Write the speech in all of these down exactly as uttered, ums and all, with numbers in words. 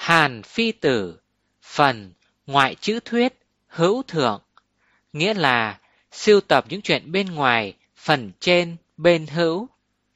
Hàn Phi Tử. Phần ngoại chữ thuyết hữu thượng, nghĩa là sưu tập những chuyện bên ngoài, phần trên bên hữu.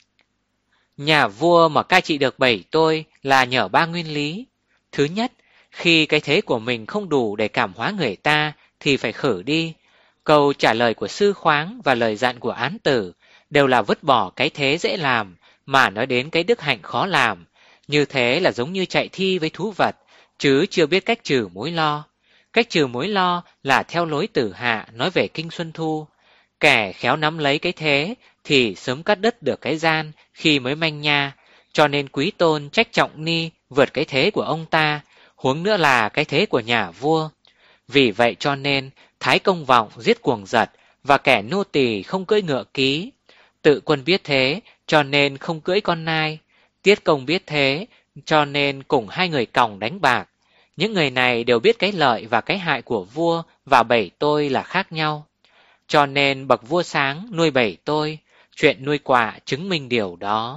Nhà vua mà cai trị được bảy tôi là nhờ ba nguyên lý. Thứ nhất, khi cái thế của mình không đủ để cảm hóa người ta thì phải khử đi. Câu trả lời của Sư Khoáng và lời dặn của Án Tử đều là vứt bỏ cái thế dễ làm mà nói đến cái đức hạnh khó làm. Như thế là giống như chạy thi với thú vật, chứ chưa biết cách trừ mối lo. Cách trừ mối lo là theo lối Tử Hạ nói về Kinh Xuân Thu. Kẻ khéo nắm lấy cái thế thì sớm cắt đứt được cái gian khi mới manh nha, cho nên Quý Tôn trách Trọng Ni vượt cái thế của ông ta, huống nữa là cái thế của nhà vua. Vì vậy cho nên Thái Công Vọng giết Cuồng Giật và kẻ nô tỳ không cưỡi ngựa ký. Tự Quân biết thế cho nên không cưỡi con nai. Tiết Công biết thế cho nên cùng hai người còng đánh bạc. Những người này đều biết cái lợi và cái hại của vua và bảy tôi là khác nhau. Cho nên bậc vua sáng nuôi bảy tôi, chuyện nuôi quạ chứng minh điều đó.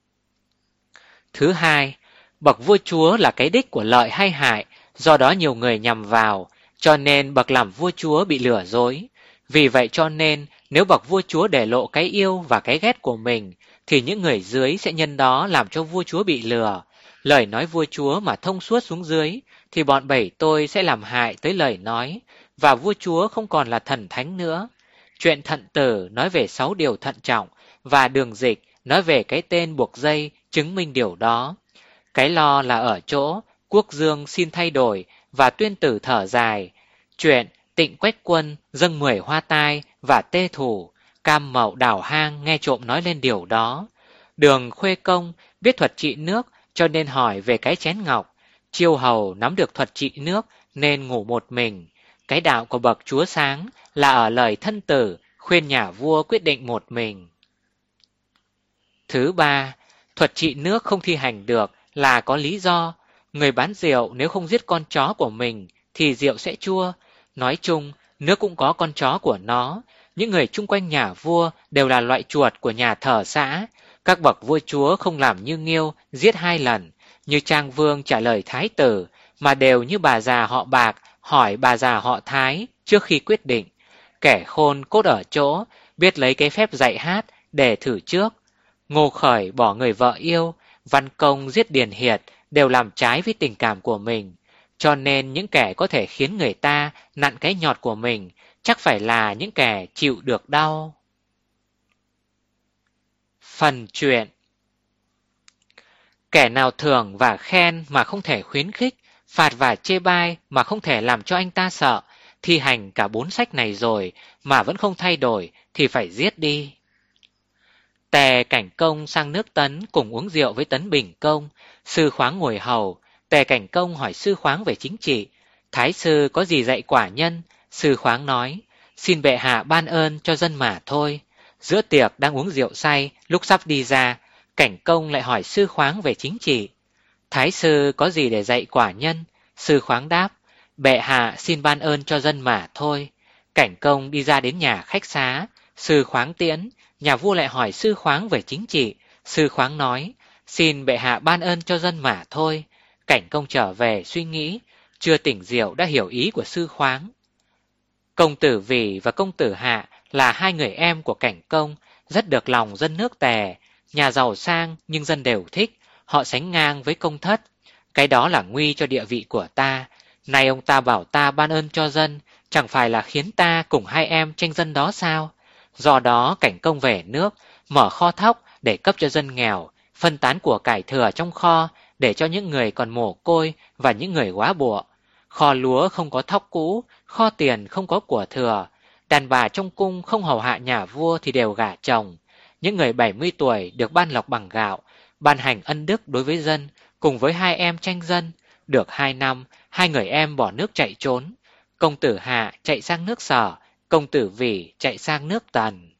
Thứ hai, bậc vua chúa là cái đích của lợi hay hại, do đó nhiều người nhằm vào, cho nên bậc làm vua chúa bị lừa dối. Vì vậy cho nên nếu bậc vua chúa để lộ cái yêu và cái ghét của mình, thì những người dưới sẽ nhân đó làm cho vua chúa bị lừa. Lời nói vua chúa mà thông suốt xuống dưới, thì bọn bảy tôi sẽ làm hại tới lời nói, và vua chúa không còn là thần thánh nữa. Chuyện Thận Tử nói về sáu điều thận trọng, và Đường Dịch nói về cái tên buộc dây chứng minh điều đó. Cái lo là ở chỗ Quốc Dương xin thay đổi và Tuyên Tử thở dài. Chuyện Tịnh Quách Quân dâng mười hoa tai và Tê Thủ, Cam Mậu đào hang nghe trộm nói lên điều đó. Đường Khuê Công biết thuật trị nước cho nên hỏi về cái chén ngọc. Chiêu Hầu nắm được thuật trị nước nên ngủ một mình. Cái đạo của bậc chúa sáng là ở lời Thân Tử khuyên nhà vua quyết định một mình. Thứ ba, thuật trị nước không thi hành được là có lý do. Người bán rượu nếu không giết con chó của mình thì rượu sẽ chua. Nói chung, nước cũng có con chó của nó. Những người chung quanh nhà vua đều là loại chuột của nhà thờ xã. Các bậc vua chúa không làm như Nghiêu giết hai lần, như Trang Vương trả lời Thái tử, mà đều như bà già họ Bạc hỏi bà già họ Thái trước khi quyết định. Kẻ khôn cốt ở chỗ, biết lấy cái phép dạy hát để thử trước. Ngô Khởi bỏ người vợ yêu, Văn Công giết Điền Hiệt đều làm trái với tình cảm của mình. Cho nên những kẻ có thể khiến người ta nặn cái nhọt của mình chắc phải là những kẻ chịu được đau. Phần chuyện. Kẻ nào thưởng và khen mà không thể khuyến khích, phạt và chê bai mà không thể làm cho anh ta sợ, thi hành cả bốn sách này rồi mà vẫn không thay đổi thì phải giết đi. Tề Cảnh Công sang nước Tấn cùng uống rượu với Tấn Bình Công. Sư Khoáng ngồi hầu. Tề Cảnh Công hỏi Sư Khoáng về chính trị. Thái sư có gì dạy quả nhân? Sư Khoáng nói, xin bệ hạ ban ơn cho dân mà thôi. Giữa tiệc đang uống rượu say, lúc sắp đi ra, Cảnh Công lại hỏi Sư Khoáng về chính trị. Thái sư có gì để dạy quả nhân? Sư Khoáng đáp, bệ hạ xin ban ơn cho dân mà thôi. Cảnh Công đi ra đến nhà khách xá. Sư Khoáng tiễn. Nhà vua lại hỏi Sư Khoáng về chính trị. Sư Khoáng nói, xin bệ hạ ban ơn cho dân mà thôi. Cảnh Công trở về suy nghĩ, chưa tỉnh rượu đã hiểu ý của Sư Khoáng. Công tử Vỉ và công tử Hạ là hai người em của Cảnh Công, rất được lòng dân nước Tề. Nhà giàu sang nhưng dân đều thích, họ sánh ngang với công thất. Cái đó là nguy cho địa vị của ta. Nay ông ta bảo ta ban ơn cho dân, chẳng phải là khiến ta cùng hai em tranh dân đó sao? Do đó Cảnh Công về nước, mở kho thóc để cấp cho dân nghèo, phân tán của cải thừa trong kho để cho những người còn mồ côi và những người góa bụa. Kho lúa không có thóc cũ, kho tiền không có của thừa. Đàn bà trong cung không hầu hạ nhà vua thì đều gả chồng. Những người bảy mươi tuổi được ban lộc bằng gạo, ban hành ân đức đối với dân, cùng với hai em tranh dân. Được hai năm, hai người em bỏ nước chạy trốn. Công tử Hạ chạy sang nước Sở, công tử Vỉ chạy sang nước Tần.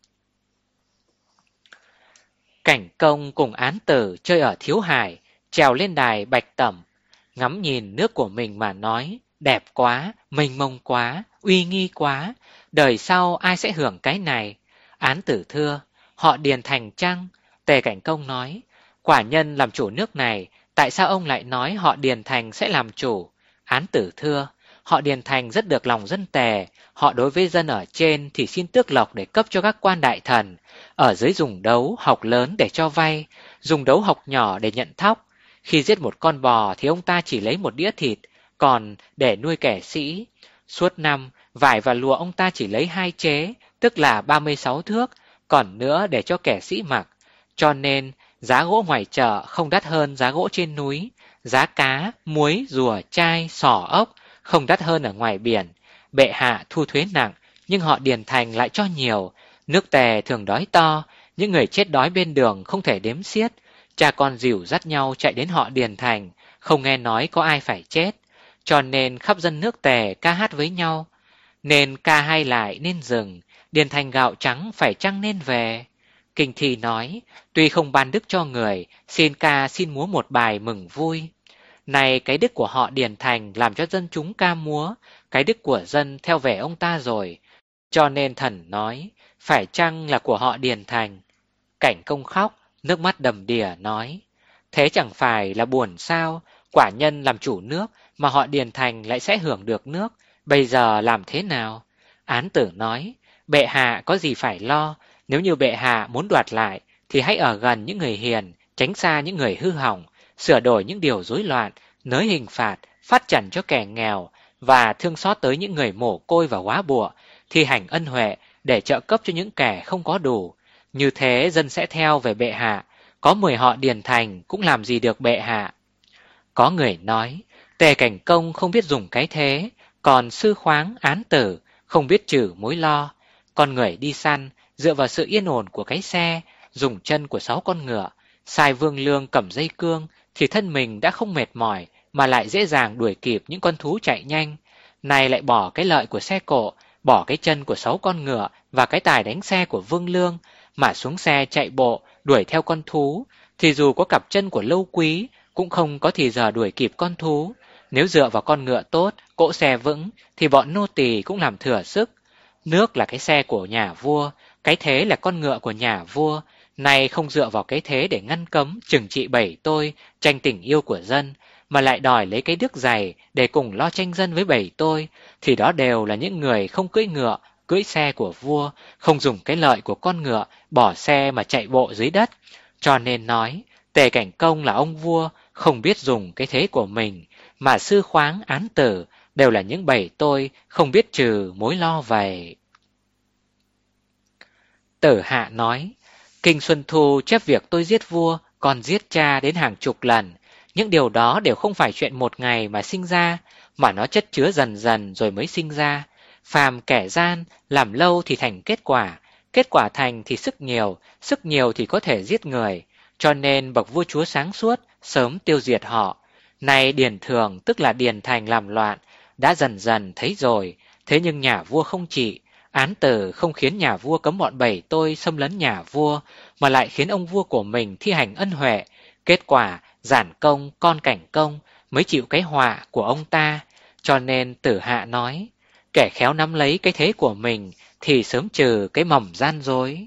Cảnh Công cùng Án Tử chơi ở Thiếu Hải, trèo lên đài Bạch Tẩm, ngắm nhìn nước của mình mà nói, đẹp quá, mênh mông quá, uy nghi quá, đời sau ai sẽ hưởng cái này? Án Tử thưa, họ Điền Thành chăng? Tề Cảnh Công nói, quả nhân làm chủ nước này, tại sao ông lại nói họ Điền Thành sẽ làm chủ? Án Tử thưa, họ Điền Thành rất được lòng dân Tề, họ đối với dân ở trên thì xin tước lộc để cấp cho các quan đại thần, ở dưới dùng đấu học lớn để cho vay, dùng đấu học nhỏ để nhận thóc. Khi giết một con bò thì ông ta chỉ lấy một đĩa thịt, còn để nuôi kẻ sĩ. Suốt năm, vải và lụa ông ta chỉ lấy hai chế, tức là ba mươi sáu thước, còn nữa để cho kẻ sĩ mặc. Cho nên, giá gỗ ngoài chợ không đắt hơn giá gỗ trên núi, giá cá, muối, rùa, chai, sò ốc không đắt hơn ở ngoài biển. Bệ hạ thu thuế nặng, nhưng họ Điền Thành lại cho nhiều. Nước Tề thường đói to, những người chết đói bên đường không thể đếm xiết. Cha con dìu dắt nhau chạy đến họ Điền Thành, không nghe nói có ai phải chết. Cho nên khắp dân nước Tề ca hát với nhau. Nên ca hay lại nên dừng, Điền Thành gạo trắng phải chăng nên về. Kinh Thi nói, tuy không ban đức cho người, xin ca xin múa một bài mừng vui. Này cái đức của họ Điền Thành làm cho dân chúng ca múa, cái đức của dân theo vẻ ông ta rồi. Cho nên thần nói, phải chăng là của họ Điền Thành? Cảnh Công khóc, nước mắt đầm đìa nói, thế chẳng phải là buồn sao? Quả nhân làm chủ nước mà họ Điền Thành lại sẽ hưởng được nước, bây giờ làm thế nào? Án Tử nói, bệ hạ có gì phải lo, nếu như bệ hạ muốn đoạt lại thì hãy ở gần những người hiền, tránh xa những người hư hỏng, sửa đổi những điều rối loạn, nới hình phạt, phát trần cho kẻ nghèo và thương xót tới những người mồ côi và góa bụa, thi hành ân huệ để trợ cấp cho những kẻ không có đủ. Như thế dân sẽ theo về bệ hạ, có mười họ Điền Thành cũng làm gì được bệ hạ. Có người nói, Tề Cảnh Công không biết dùng cái thế, còn Sư Khoáng, Án Tử không biết trừ mối lo. Con người đi săn, dựa vào sự yên ổn của cái xe, dùng chân của sáu con ngựa, sai Vương Lương cầm dây cương, thì thân mình đã không mệt mỏi, mà lại dễ dàng đuổi kịp những con thú chạy nhanh. Này lại bỏ cái lợi của xe cộ, bỏ cái chân của sáu con ngựa và cái tài đánh xe của Vương Lương, mà xuống xe chạy bộ, đuổi theo con thú, thì dù có cặp chân của Lâu Quý, cũng không có thì giờ đuổi kịp con thú. Nếu dựa vào con ngựa tốt, cỗ xe vững, thì bọn nô tỳ cũng làm thừa sức. Nước là cái xe của nhà vua, cái thế là con ngựa của nhà vua. Nay không dựa vào cái thế để ngăn cấm, trừng trị bẩy tôi, tranh tình yêu của dân, mà lại đòi lấy cái đức dày để cùng lo tranh dân với bẩy tôi, thì đó đều là những người không cưỡi ngựa, cưỡi xe của vua, không dùng cái lợi của con ngựa, bỏ xe mà chạy bộ dưới đất. Cho nên nói, Tề Cảnh Công là ông vua, không biết dùng cái thế của mình, mà Sư Khoáng, Án Tử đều là những bẩy tôi, không biết trừ mối lo vậy. Tử Hạ nói, Kinh Xuân Thu chép việc tôi giết vua, còn giết cha đến hàng chục lần. Những điều đó đều không phải chuyện một ngày mà sinh ra, mà nó chất chứa dần dần rồi mới sinh ra. Phàm kẻ gian, làm lâu thì thành kết quả, kết quả thành thì sức nhiều, sức nhiều thì có thể giết người. Cho nên bậc vua chúa sáng suốt, sớm tiêu diệt họ. Nay Điền Thường, tức là Điền Thành làm loạn, đã dần dần thấy rồi, thế nhưng nhà vua không trị. Án Tử không khiến nhà vua cấm bọn bẩy tôi xâm lấn nhà vua, mà lại khiến ông vua của mình thi hành ân huệ. Kết quả, Giản Công, con Cảnh Công mới chịu cái họa của ông ta. Cho nên Tử Hạ nói, kẻ khéo nắm lấy cái thế của mình thì sớm trừ cái mầm gian dối.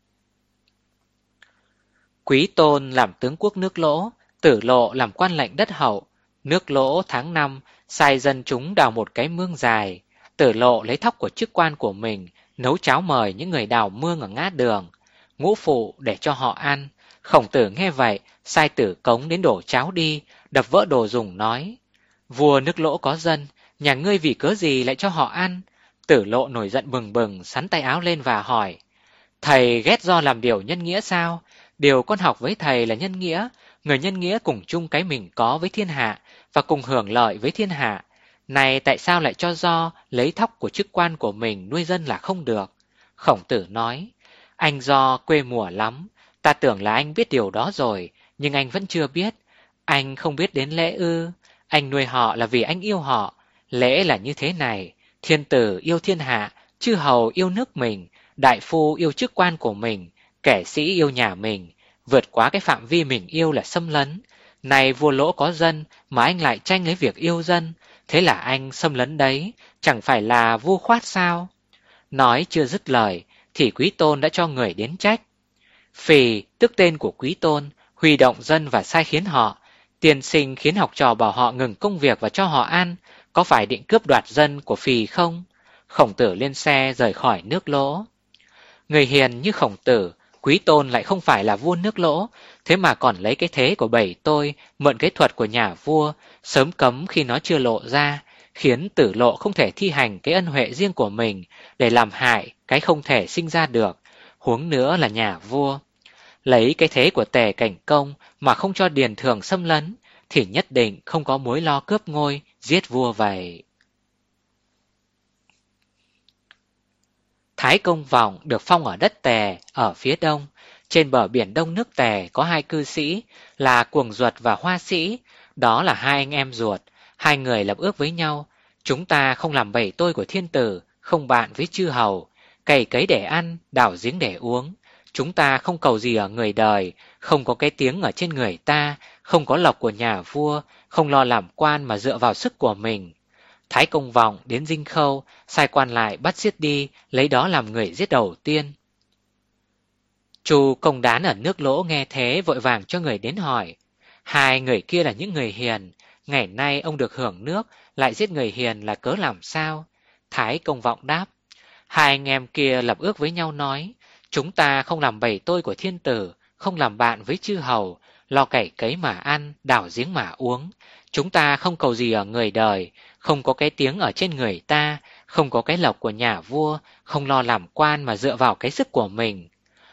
Quý Tôn làm tướng quốc nước Lỗ, Tử Lộ làm quan lệnh đất Hậu. Nước Lỗ tháng năm sai dân chúng đào một cái mương dài. Tử Lộ lấy thóc của chức quan của mình nấu cháo mời những người đào mương ở ngã đường, ngũ phụ để cho họ ăn. Khổng Tử nghe vậy, sai Tử Cống đến đổ cháo đi, đập vỡ đồ dùng nói, vua nước Lỗ có dân, nhà ngươi vì cớ gì lại cho họ ăn? Tử Lộ nổi giận bừng bừng, xắn tay áo lên và hỏi, thầy ghét do làm điều nhân nghĩa sao? Điều con học với thầy là nhân nghĩa, người nhân nghĩa cùng chung cái mình có với thiên hạ và cùng hưởng lợi với thiên hạ. Này tại sao lại cho do lấy thóc của chức quan của mình nuôi dân là không được? Khổng Tử nói, anh do quê mùa lắm, ta tưởng là anh biết điều đó rồi, nhưng anh vẫn chưa biết. Anh không biết đến lễ ư? Anh nuôi họ là vì anh yêu họ. Lễ là như thế này, thiên tử yêu thiên hạ, chư hầu yêu nước mình, đại phu yêu chức quan của mình, kẻ sĩ yêu nhà mình. Vượt quá cái phạm vi mình yêu là xâm lấn. Này vua Lỗ có dân mà anh lại tranh lấy việc yêu dân, thế là anh xâm lấn đấy, chẳng phải là vua khoát sao? Nói chưa dứt lời thì Quý Tôn đã cho người đến trách. Phì tức tên của Quý Tôn, huy động dân và sai khiến họ Tiên sinh khiến học trò bảo họ ngừng công việc và cho họ ăn, có phải định cướp đoạt dân của phì không? Khổng Tử lên xe rời khỏi nước Lỗ. Người hiền như Khổng Tử, Quý Tôn lại không phải là vua nước Lỗ, thế mà còn lấy cái thế của Bảy Tôi, mượn cái thuật của nhà vua, sớm cấm khi nó chưa lộ ra, khiến Tử Lộ không thể thi hành cái ân huệ riêng của mình để làm hại cái không thể sinh ra được, huống nữa là nhà vua. Lấy cái thế của Tề Cảnh Công mà không cho Điền Thường xâm lấn, thì nhất định không có mối lo cướp ngôi, giết vua vậy. Thái Công Vọng được phong ở đất Tề, ở phía đông. Trên bờ biển đông nước Tề có hai cư sĩ là Cuồng Duật và Hoa Sĩ, đó là hai anh em ruột. Hai người lập ước với nhau, chúng ta không làm bầy tôi của thiên tử, không bạn với chư hầu, cày cấy để ăn, đào giếng để uống. Chúng ta không cầu gì ở người đời, không có cái tiếng ở trên người ta, không có lộc của nhà vua, không lo làm quan mà dựa vào sức của mình. Thái Công Vọng đến Dinh Khâu, sai quan lại bắt giết đi, lấy đó làm người giết đầu tiên. Chu Công Đán ở nước Lỗ nghe thế vội vàng cho người đến hỏi. Hai người kia là những người hiền, ngày nay ông được hưởng nước, lại giết người hiền là cớ làm sao? Thái Công Vọng đáp. Hai anh em kia lập ước với nhau nói, chúng ta không làm bầy tôi của thiên tử, không làm bạn với chư hầu, lo cày cấy mà ăn, đào giếng mà uống. Chúng ta không cầu gì ở người đời, không có cái tiếng ở trên người ta, không có cái lộc của nhà vua, không lo làm quan mà dựa vào cái sức của mình.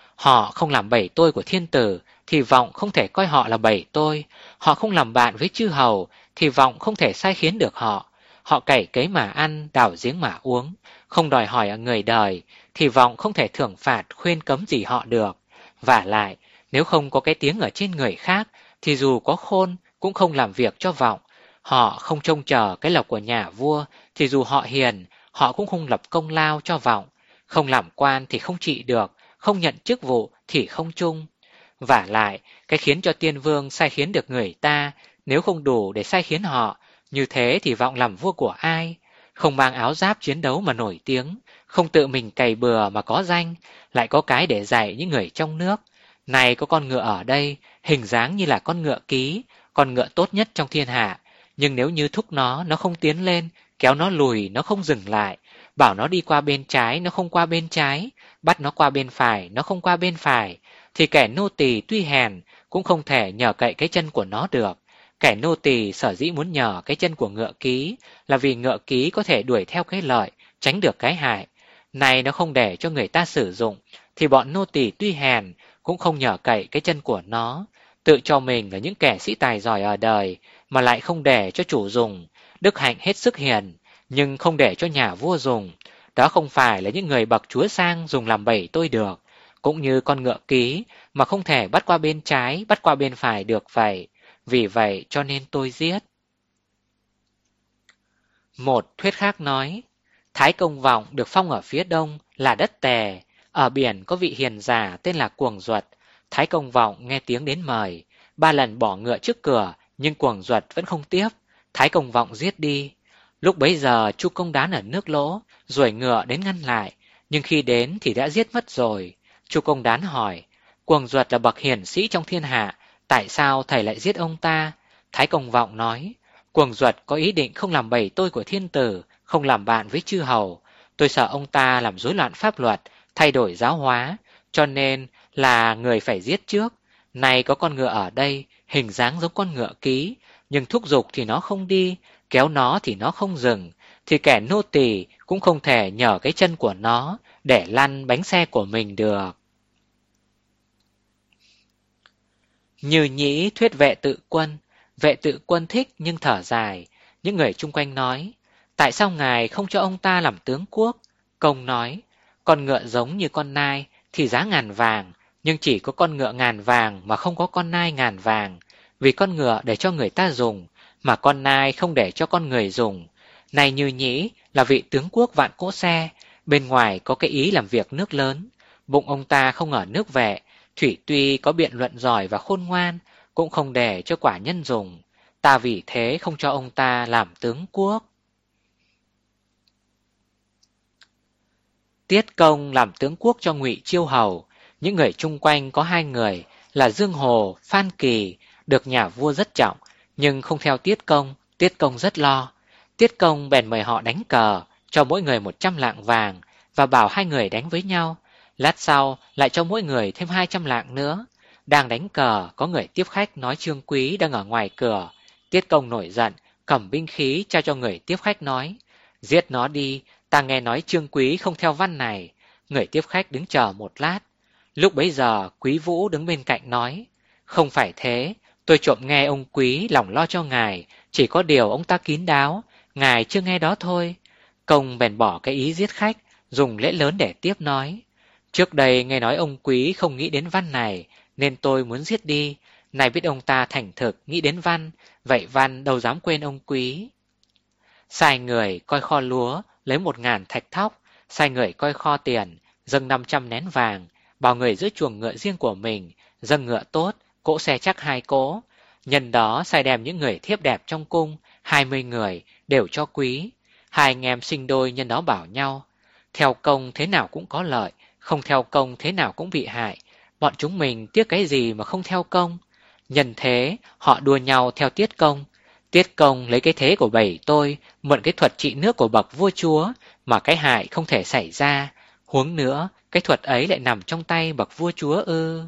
Họ không làm bầy tôi của thiên tử, thì Vọng không thể coi họ là bầy tôi. Họ không làm bạn với chư hầu, thì Vọng không thể sai khiến được họ. Họ cày cấy mà ăn, đào giếng mà uống, không đòi hỏi ở người đời, thì Vọng không thể thưởng phạt khuyên cấm gì họ được. Vả lại, nếu không có cái tiếng ở trên người khác, thì dù có khôn cũng không làm việc cho Vọng. Họ không trông chờ cái lộc của nhà vua, thì dù họ hiền, họ cũng không lập công lao cho Vọng. Không làm quan thì không trị được, không nhận chức vụ thì không chung. Vả lại, cái khiến cho tiên vương sai khiến được người ta, nếu không đủ để sai khiến họ, như thế thì Vọng làm vua của ai? Không mang áo giáp chiến đấu mà nổi tiếng, không tự mình cày bừa mà có danh, lại có cái để dạy những người trong nước. Này có con ngựa ở đây, hình dáng như là con ngựa ký, con ngựa tốt nhất trong thiên hạ. Nhưng nếu như thúc nó, nó không tiến lên, kéo nó lùi, nó không dừng lại, bảo nó đi qua bên trái, nó không qua bên trái, bắt nó qua bên phải, nó không qua bên phải, thì kẻ nô tỳ tuy hèn cũng không thể nhờ cậy cái chân của nó được. Kẻ nô tỳ sở dĩ muốn nhờ cái chân của ngựa ký là vì ngựa ký có thể đuổi theo cái lợi, tránh được cái hại. Này nó không để cho người ta sử dụng, thì bọn nô tỳ tuy hèn cũng không nhờ cậy cái chân của nó. Tự cho mình là những kẻ sĩ tài giỏi ở đời, mà lại không để cho chủ dùng. Đức hạnh hết sức hiền, nhưng không để cho nhà vua dùng. Đó không phải là những người bậc chúa sang dùng làm bẫy tôi được. Cũng như con ngựa ký mà không thể bắt qua bên trái, bắt qua bên phải được vậy. Vì vậy cho nên tôi giết. Một thuyết khác nói, Thái Công Vọng được phong ở phía đông là đất Tề, ở biển có vị hiền giả tên là Cuồng Duật. Thái Công Vọng nghe tiếng đến mời, ba lần bỏ ngựa trước cửa, nhưng Cuồng Duật vẫn không tiếp. Thái Công Vọng giết đi. Lúc bấy giờ Chu Công Đán ở nước Lỗ, ruổi ngựa đến ngăn lại, nhưng khi đến thì đã giết mất rồi. Chu Công Đán hỏi, Cuồng Duật là bậc hiển sĩ trong thiên hạ, tại sao thầy lại giết ông ta? Thái Công Vọng nói, Cuồng Duật có ý định không làm bầy tôi của thiên tử, không làm bạn với chư hầu. Tôi sợ ông ta làm rối loạn pháp luật, thay đổi giáo hóa, cho nên là người phải giết trước. Này có con ngựa ở đây, hình dáng giống con ngựa ký, nhưng thúc giục thì nó không đi, kéo nó thì nó không dừng, thì kẻ nô tỳ cũng không thể nhờ cái chân của nó để lăn bánh xe của mình được. Như Nhĩ thuyết Vệ Tự Quân. Vệ Tự Quân thích nhưng thở dài. Những người chung quanh nói, tại sao ngài không cho ông ta làm tướng quốc? Công nói, con ngựa giống như con nai thì giá ngàn vàng, nhưng chỉ có con ngựa ngàn vàng mà không có con nai ngàn vàng. Vì con ngựa để cho người ta dùng, mà con nai không để cho con người dùng. Này Như Nhĩ là vị tướng quốc vạn cỗ xe, bên ngoài có cái ý làm việc nước lớn. Bụng ông ta không ở nước Vệ, Thủy tuy có biện luận giỏi và khôn ngoan, cũng không để cho quả nhân dùng. Ta vì thế không cho ông ta làm tướng quốc. Tiết Công làm tướng quốc cho Ngụy Chiêu Hầu. Những người chung quanh có hai người là Dương Hồ, Phan Kỳ, được nhà vua rất trọng. nhưng không theo Tiết Công. Tiết Công rất lo. Tiết Công bèn mời họ đánh cờ, cho mỗi người một trăm lạng vàng và bảo hai người đánh với nhau. Lát sau lại cho mỗi người thêm hai trăm lạng nữa. Đang đánh cờ, có người tiếp khách nói Trương Quý đang ở ngoài cửa. Tiết Công nổi giận, cầm binh khí trao cho người tiếp khách nói: giết nó đi, ta nghe nói Trương Quý không theo văn này. Người tiếp khách đứng chờ một lát. Lúc bấy giờ Quý Vũ đứng bên cạnh nói: không phải thế, tôi trộm nghe ông Quý lòng lo cho ngài, chỉ có điều ông ta kín đáo, ngài chưa nghe đó thôi. Công bèn bỏ cái ý giết khách, dùng lễ lớn để tiếp nói: trước đây nghe nói ông Quý không nghĩ đến văn này, nên tôi muốn giết đi. Này biết ông ta thành thực nghĩ đến văn, vậy văn đâu dám quên ông Quý. Sai người coi kho lúa, lấy một ngàn thạch thóc, sai người coi kho tiền, dâng năm trăm nén vàng, bảo người giữ chuồng ngựa riêng của mình, dâng ngựa tốt, cỗ xe chắc hai cỗ. Nhân đó sai đem những người thiếp đẹp trong cung, hai mươi người, đều cho Quý. Hai anh em sinh đôi nhân đó bảo nhau: theo công thế nào cũng có lợi, không theo công thế nào cũng bị hại. Bọn chúng mình tiếc cái gì mà không theo công. Nhân thế họ đua nhau theo Tiết Công. Tiết Công lấy cái thế của bầy tôi, mượn cái thuật trị nước của bậc vua chúa, mà cái hại không thể xảy ra. Huống nữa, cái thuật ấy lại nằm trong tay bậc vua chúa ư.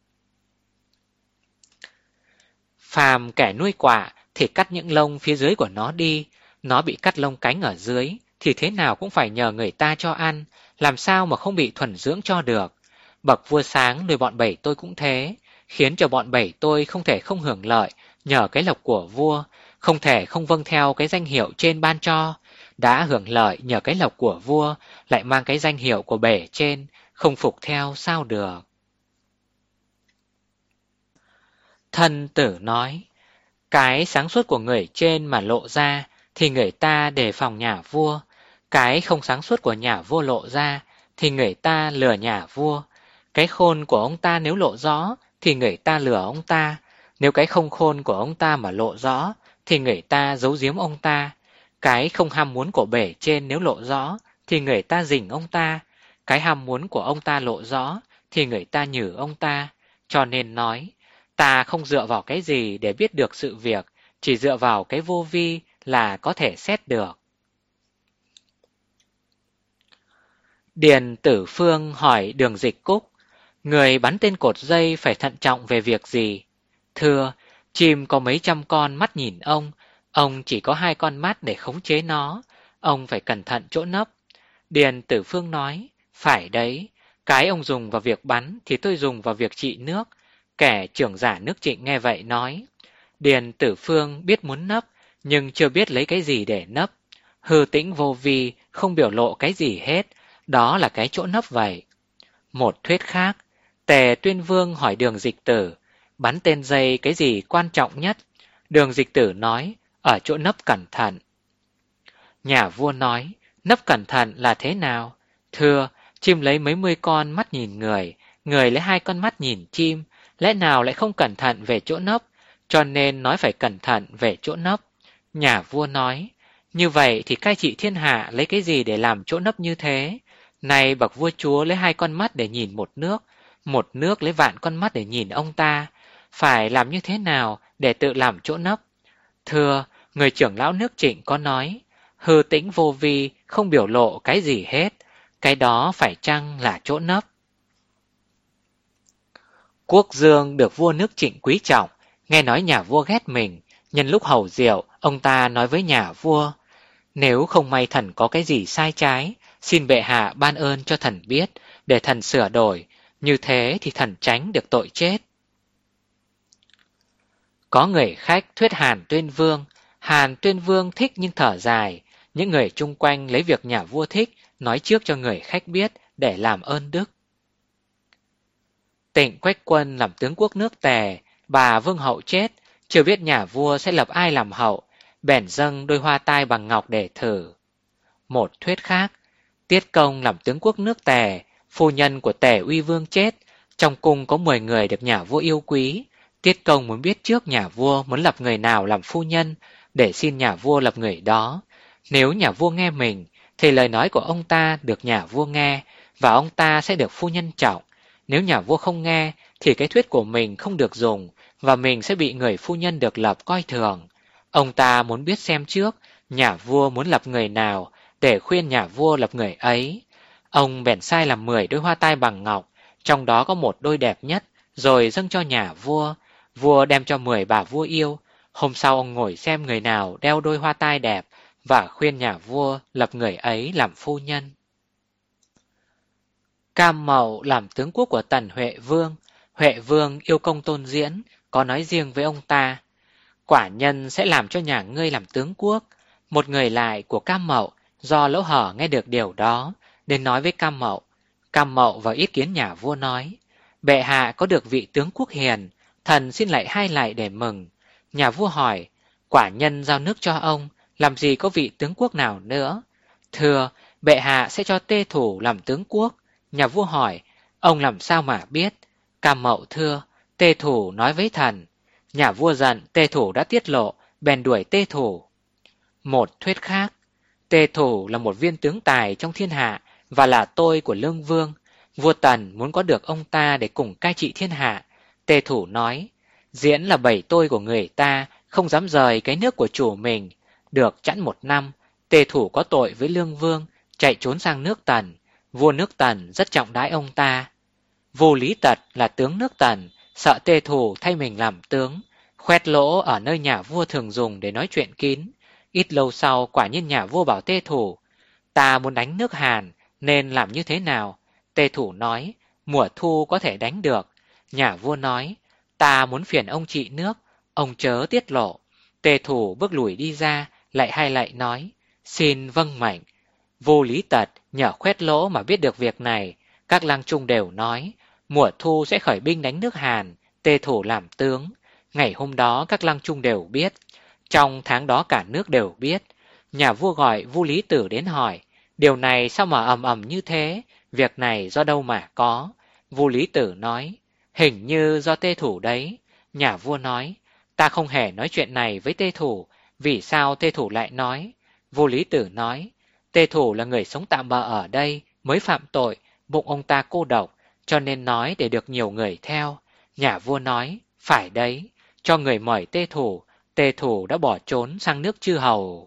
Phàm kẻ nuôi quạ thì cắt những lông phía dưới của nó đi. Nó bị cắt lông cánh ở dưới thì thế nào cũng phải nhờ người ta cho ăn, làm sao mà không bị thuần dưỡng cho được. Bậc vua sáng nuôi bọn bầy tôi cũng thế, khiến cho bọn bầy tôi không thể không hưởng lợi nhờ cái lộc của vua, không thể không vâng theo cái danh hiệu trên ban cho. Đã hưởng lợi nhờ cái lộc của vua, lại mang cái danh hiệu của bề trên, không phục theo sao được. Thân Tử nói: cái sáng suốt của người trên mà lộ ra thì người ta đề phòng nhà vua, cái không sáng suốt của nhà vua lộ ra thì người ta lừa nhà vua. Cái khôn của ông ta nếu lộ rõ thì người ta lừa ông ta, nếu cái không khôn của ông ta mà lộ rõ thì người ta giấu giếm ông ta. Cái không ham muốn của bề trên nếu lộ rõ thì người ta rình ông ta, cái ham muốn của ông ta lộ rõ thì người ta nhử ông ta. Cho nên nói, ta không dựa vào cái gì để biết được sự việc, chỉ dựa vào cái vô vi là có thể xét được. Điền Tử Phương hỏi Đường Dịch Cúc: người bắn tên cột dây phải thận trọng về việc gì? Thưa, chim có mấy trăm con mắt nhìn ông, ông chỉ có hai con mắt để khống chế nó, ông phải cẩn thận chỗ nấp. Điền Tử Phương nói: phải đấy, cái ông dùng vào việc bắn thì tôi dùng vào việc trị nước. Kẻ trưởng giả nước Trịnh nghe vậy nói: Điền Tử Phương biết muốn nấp, nhưng chưa biết lấy cái gì để nấp. Hư tĩnh vô vi, không biểu lộ cái gì hết, đó là cái chỗ nấp vậy. Một thuyết khác, Tề Tuyên Vương hỏi Đường Dịch Tử: bắn tên dây cái gì quan trọng nhất? Đường Dịch Tử nói: ở chỗ nấp cẩn thận. Nhà vua nói: nấp cẩn thận là thế nào? Thưa, chim lấy mấy mươi con mắt nhìn người, người lấy hai con mắt nhìn chim, lẽ nào lại không cẩn thận về chỗ nấp, cho nên nói phải cẩn thận về chỗ nấp. Nhà vua nói: như vậy thì cai trị thiên hạ lấy cái gì để làm chỗ nấp như thế? Này bậc vua chúa lấy hai con mắt để nhìn một nước, một nước lấy vạn con mắt để nhìn ông ta, phải làm như thế nào để tự làm chỗ nấp? Thưa, người trưởng lão nước Trịnh có nói: hư tĩnh vô vi, không biểu lộ cái gì hết, cái đó phải chăng là chỗ nấp? Quốc Dương được vua nước Trịnh quý trọng, nghe nói nhà vua ghét mình, nhân lúc hầu rượu, ông ta nói với nhà vua: nếu không may thần có cái gì sai trái, xin bệ hạ ban ơn cho thần biết, để thần sửa đổi, như thế thì thần tránh được tội chết. Có người khách thuyết Hàn Tuyên Vương, Hàn Tuyên Vương thích nhưng thở dài, những người chung quanh lấy việc nhà vua thích, nói trước cho người khách biết để làm ơn đức. Tịnh Quách Quân làm tướng quốc nước Tề, bà Vương Hậu chết, chưa biết nhà vua sẽ lập ai làm hậu, bèn dâng đôi hoa tai bằng ngọc để thử. Một thuyết khác, Tiết Công làm tướng quốc nước Tề, phu nhân của Tề Uy Vương chết, trong cung có mười người được nhà vua yêu quý. Tiết Công muốn biết trước nhà vua muốn lập người nào làm phu nhân, để xin nhà vua lập người đó. Nếu nhà vua nghe mình, thì lời nói của ông ta được nhà vua nghe, và ông ta sẽ được phu nhân trọng. Nếu nhà vua không nghe, thì cái thuyết của mình không được dùng, và mình sẽ bị người phu nhân được lập coi thường. Ông ta muốn biết xem trước nhà vua muốn lập người nào để khuyên nhà vua lập người ấy. Ông bèn sai làm mười đôi hoa tai bằng ngọc, trong đó có một đôi đẹp nhất, rồi dâng cho nhà vua. Vua đem cho mười bà vua yêu. Hôm sau ông ngồi xem người nào đeo đôi hoa tai đẹp và khuyên nhà vua lập người ấy làm phu nhân. Cam Mậu làm tướng quốc của Tần Huệ Vương. Huệ Vương yêu công Tôn Diễn, có nói riêng với ông ta: quả nhân sẽ làm cho nhà ngươi làm tướng quốc. Một người lại của Cam Mậu do lỗ hở nghe được điều đó, nên nói với Cam Mậu. Cam Mậu vào ý kiến nhà vua nói: bệ hạ có được vị tướng quốc hiền, thần xin lạy hai lạy để mừng. Nhà vua hỏi: quả nhân giao nước cho ông, làm gì có vị tướng quốc nào nữa? Thưa, bệ hạ sẽ cho Tê Thủ làm tướng quốc. Nhà vua hỏi: ông làm sao mà biết? Cam Mậu thưa: Tê Thủ nói với thần. Nhà vua giận Tê Thủ đã tiết lộ, bèn đuổi Tê Thủ. Một thuyết khác: Tê Thủ là một viên tướng tài trong thiên hạ và là tôi của Lương Vương. Vua Tần muốn có được ông ta để cùng cai trị thiên hạ. Tê Thủ nói: Diễn là bầy tôi của người ta, không dám rời cái nước của chủ mình. Được chẵn một năm, Tê Thủ có tội với Lương Vương, chạy trốn sang nước Tần. Vua nước Tần rất trọng đãi ông ta. Vô Lý Tật là tướng nước Tần, sợ Tê Thủ thay mình làm tướng, khoét lỗ ở nơi nhà vua thường dùng để nói chuyện kín. Ít lâu sau, quả nhiên nhà vua bảo Tê Thủ: ta muốn đánh nước Hàn, nên làm như thế nào? Tê Thủ nói: mùa thu có thể đánh được. Nhà vua nói: ta muốn phiền ông trị nước, ông chớ tiết lộ. Tê Thủ bước lùi đi ra, lại hai lạy nói: xin vâng mệnh. Vô Lý Tật nhờ khoét lỗ mà biết được việc này. Các lang trung đều nói: mùa thu sẽ khởi binh đánh nước Hàn, Tê Thủ làm tướng. Ngày hôm đó các lang trung đều biết. Trong tháng đó cả nước đều biết. Nhà vua gọi Vu Lý Tử đến hỏi: điều này sao mà ầm ầm như thế? Việc này do đâu mà có? Vu Lý Tử nói: hình như do Tê Thủ đấy. Nhà vua nói: ta không hề nói chuyện này với Tê Thủ, vì sao Tê Thủ lại nói? Vu Lý Tử nói: Tê Thủ là người sống tạm bợ ở đây, mới phạm tội, bụng ông ta cô độc, cho nên nói để được nhiều người theo. Nhà vua nói: phải đấy. Cho người mời Tê Thủ. Tê Thủ đã bỏ trốn sang nước Chư Hầu.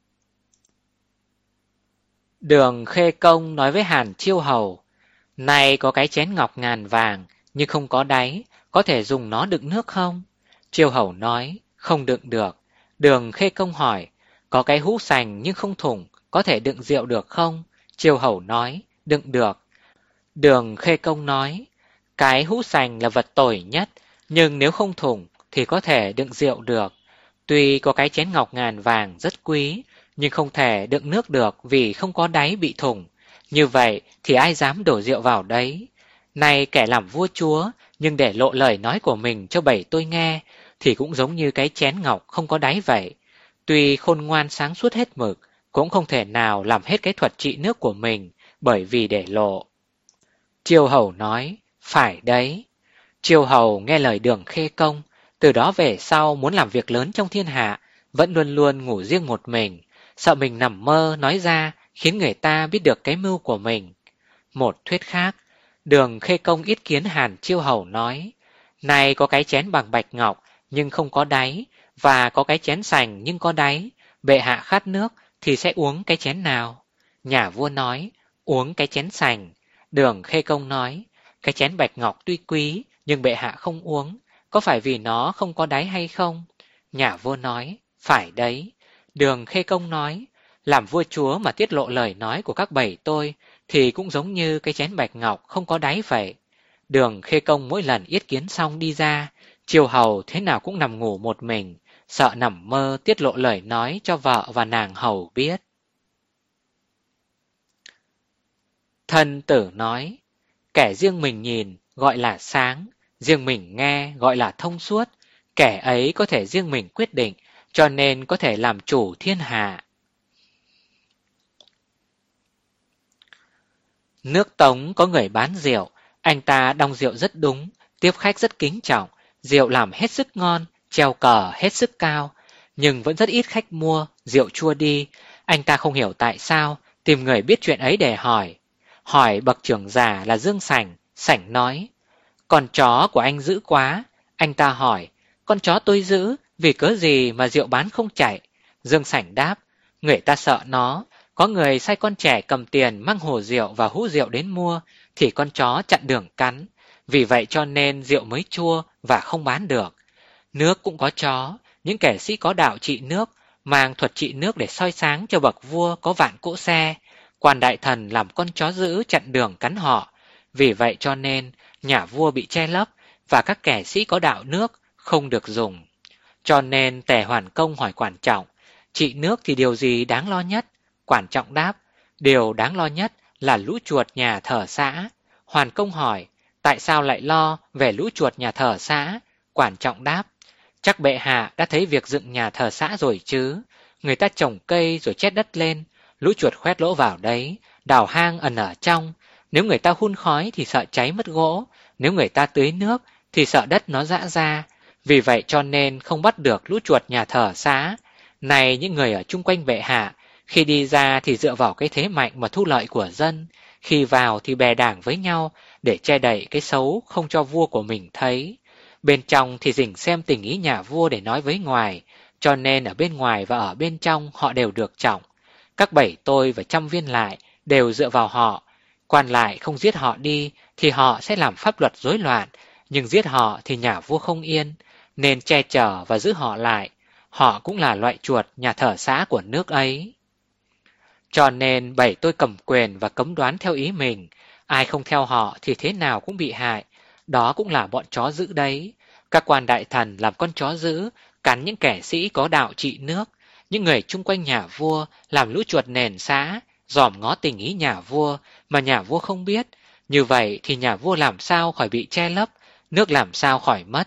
Đường Khê Công nói với Hàn Chiêu Hầu: này có cái chén ngọc ngàn vàng, nhưng không có đáy, có thể dùng nó đựng nước không? Chiêu Hầu nói: không đựng được. Đường Khê Công hỏi: có cái hũ sành nhưng không thủng, có thể đựng rượu được không? Chiêu Hầu nói: đựng được. Đường Khê Công nói: cái hũ sành là vật tồi nhất, nhưng nếu không thủng thì có thể đựng rượu được. Tuy có cái chén ngọc ngàn vàng rất quý, nhưng không thể đựng nước được vì không có đáy bị thủng. Như vậy thì ai dám đổ rượu vào đấy? Này kẻ làm vua chúa, nhưng để lộ lời nói của mình cho bầy tôi nghe, thì cũng giống như cái chén ngọc không có đáy vậy. Tuy khôn ngoan sáng suốt hết mực, cũng không thể nào làm hết cái thuật trị nước của mình, bởi vì để lộ. Chiêu Hầu nói: phải đấy. Chiêu Hầu nghe lời Đường Khê Công, từ đó về sau muốn làm việc lớn trong thiên hạ, vẫn luôn luôn ngủ riêng một mình, sợ mình nằm mơ nói ra khiến người ta biết được cái mưu của mình. Một thuyết khác: Đường Khê Công ý kiến Hàn Chiêu Hầu nói: này có cái chén bằng bạch ngọc nhưng không có đáy, và có cái chén sành nhưng có đáy, bệ hạ khát nước thì sẽ uống cái chén nào? Nhà vua nói: uống cái chén sành. Đường Khê Công nói: cái chén bạch ngọc tuy quý, nhưng bệ hạ không uống, có phải vì nó không có đáy hay không? Nhà vua nói: phải đấy. Đường Khê Công nói: làm vua chúa mà tiết lộ lời nói của các bầy tôi, thì cũng giống như cái chén bạch ngọc không có đáy vậy. Đường Khê Công mỗi lần yết kiến xong đi ra, Chiêu Hầu thế nào cũng nằm ngủ một mình, sợ nằm mơ tiết lộ lời nói cho vợ và nàng hầu biết. Thân Tử nói: kẻ riêng mình nhìn gọi là sáng, riêng mình nghe gọi là thông suốt, kẻ ấy có thể riêng mình quyết định, cho nên có thể làm chủ thiên hạ. Nước Tống có người bán rượu, anh ta đong rượu rất đúng, tiếp khách rất kính trọng, rượu làm hết sức ngon, treo cờ hết sức cao, nhưng vẫn rất ít khách mua, rượu chua đi. Anh ta không hiểu tại sao, tìm người biết chuyện ấy để hỏi. Hỏi bậc trưởng giả là Dương Sảnh, Sảnh nói: con chó của anh dữ quá. Anh ta hỏi: con chó tôi giữ, vì cớ gì mà rượu bán không chạy? Dương Sảnh đáp, người ta sợ nó, có người sai con trẻ cầm tiền mang hồ rượu và hũ rượu đến mua, thì con chó chặn đường cắn, vì vậy cho nên rượu mới chua và không bán được. Nước cũng có chó, những kẻ sĩ có đạo trị nước, mang thuật trị nước để soi sáng cho bậc vua có vạn cỗ xe. Quan đại thần làm con chó dữ chặn đường cắn họ, vì vậy cho nên nhà vua bị che lấp và các kẻ sĩ có đạo nước không được dùng. Cho nên Tề Hoàn Công hỏi Quản Trọng, trị nước thì điều gì đáng lo nhất? Quản Trọng đáp, điều đáng lo nhất là lũ chuột nhà thờ xã. Hoàn Công hỏi, tại sao lại lo về lũ chuột nhà thờ xã? Quản Trọng đáp, chắc bệ hạ đã thấy việc dựng nhà thờ xã rồi chứ. Người ta trồng cây rồi chét đất lên, lũ chuột khoét lỗ vào đấy, đào hang ẩn ở trong. Nếu người ta hun khói thì sợ cháy mất gỗ, nếu người ta tưới nước thì sợ đất nó rã ra. Vì vậy cho nên không bắt được lũ chuột nhà thờ xã. Này những người ở chung quanh bệ hạ, khi đi ra thì dựa vào cái thế mạnh mà thu lợi của dân, khi vào thì bè đảng với nhau để che đậy cái xấu không cho vua của mình thấy. Bên trong thì rình xem tình ý nhà vua để nói với ngoài, cho nên ở bên ngoài và ở bên trong họ đều được trọng. Các bảy tôi và trăm viên lại đều dựa vào họ. Quan lại không giết họ đi thì họ sẽ làm pháp luật rối loạn, nhưng giết họ thì nhà vua không yên, nên che chở và giữ họ lại. Họ cũng là loại chuột nhà thờ xã của nước ấy. Cho nên bảy tôi cầm quyền và cấm đoán theo ý mình, ai không theo họ thì thế nào cũng bị hại. Đó cũng là bọn chó dữ đấy. Các quan đại thần làm con chó dữ, cắn những kẻ sĩ có đạo trị nước. Những người chung quanh nhà vua làm lũ chuột nền xã, dòm ngó tình ý nhà vua mà nhà vua không biết. Như vậy thì nhà vua làm sao khỏi bị che lấp, nước làm sao khỏi mất.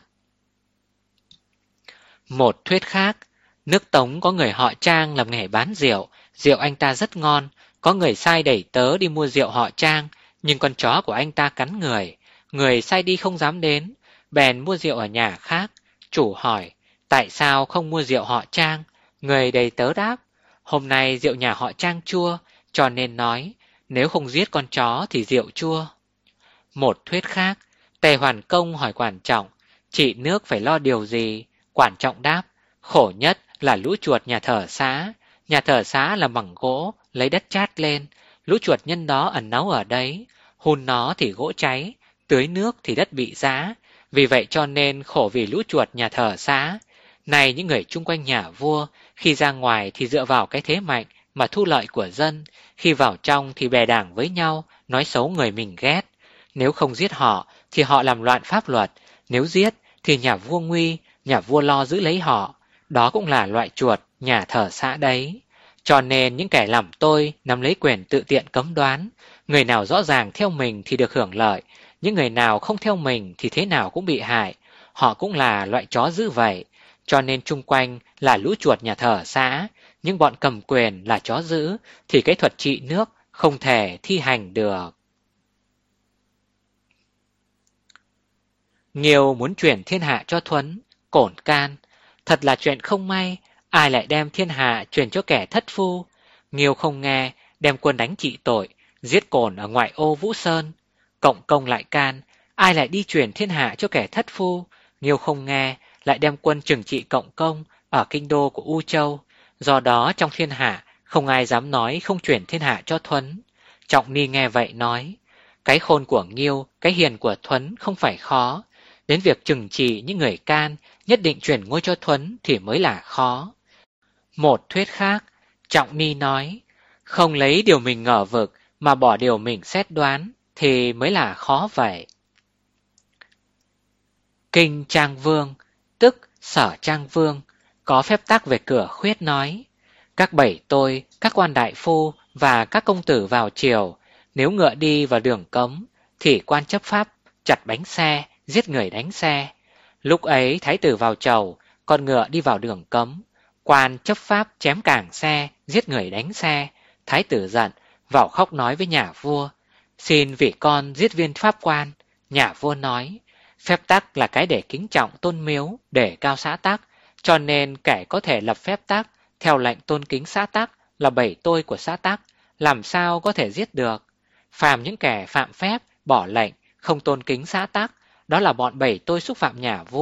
Một thuyết khác, nước Tống có người họ Trang làm nghề bán rượu, rượu anh ta rất ngon, có người sai đẩy tớ đi mua rượu họ Trang, nhưng con chó của anh ta cắn người, người sai đi không dám đến, bèn mua rượu ở nhà khác. Chủ hỏi, tại sao không mua rượu họ Trang? Người đầy tớ đáp, hôm nay rượu nhà họ Trang chua, cho nên nói, nếu không giết con chó thì rượu chua. Một thuyết khác, Tề Hoàn Công hỏi Quản Trọng, trị nước phải lo điều gì? Quản Trọng đáp, khổ nhất là lũ chuột nhà thờ xã. Nhà thờ xã là bằng gỗ, lấy đất chát lên, lũ chuột nhân đó ẩn náu ở đấy, hun nó thì gỗ cháy, tưới nước thì đất bị rã. Vì vậy cho nên khổ vì lũ chuột nhà thờ xã. Này những người chung quanh nhà vua, khi ra ngoài thì dựa vào cái thế mạnh mà thu lợi của dân, khi vào trong thì bè đảng với nhau, nói xấu người mình ghét. Nếu không giết họ thì họ làm loạn pháp luật, nếu giết thì nhà vua nguy, nhà vua lo giữ lấy họ. Đó cũng là loại chuột nhà thờ xã đấy. Cho nên những kẻ làm tôi nắm lấy quyền tự tiện cấm đoán, người nào rõ ràng theo mình thì được hưởng lợi, những người nào không theo mình thì thế nào cũng bị hại. Họ cũng là loại chó dữ vậy. Cho nên chung quanh là lũ chuột nhà thờ xã, nhưng bọn cầm quyền là chó dữ thì cái thuật trị nước không thể thi hành được. Nghiêu muốn chuyển thiên hạ cho Thuấn, Cổn can. Thật là chuyện không may, ai lại đem thiên hạ chuyển cho kẻ thất phu. Nghiêu không nghe, đem quân đánh trị tội, giết Cổn ở ngoại ô Vũ Sơn. Cộng công lại can, ai lại đi chuyển thiên hạ cho kẻ thất phu. Nghiêu không nghe, lại đem quân trừng trị Cộng công ở kinh đô của U Châu. Do đó trong thiên hạ không ai dám nói không chuyển thiên hạ cho Thuấn. Trọng Ni nghe vậy nói, cái khôn của Nghiêu, cái hiền của Thuấn không phải khó. Đến việc trừng trị những người can, nhất định chuyển ngôi cho Thuấn thì mới là khó. Một thuyết khác, Trọng Ni nói, không lấy điều mình ngờ vực mà bỏ điều mình xét đoán thì mới là khó vậy. Kinh Trang Vương, tức Sở Trang Vương, có phép tắc về cửa khuyết nói, các bảy tôi, các quan đại phu và các công tử vào triều, nếu ngựa đi vào đường cấm thì quan chấp pháp chặt bánh xe, giết người đánh xe. Lúc ấy thái tử vào chầu, con ngựa đi vào đường cấm, quan chấp pháp chém cảng xe, giết người đánh xe. Thái tử giận, vào khóc nói với nhà vua, xin vì con giết viên pháp quan. Nhà vua nói, phép tắc là cái để kính trọng tôn miếu, để cao xã tắc, cho nên kẻ có thể lập phép tắc theo lệnh tôn kính xã tắc là bảy tôi của xã tắc, làm sao có thể giết được. Phàm những kẻ phạm phép, bỏ lệnh, không tôn kính xã tắc, đó là bọn bảy tôi xúc phạm nhà vua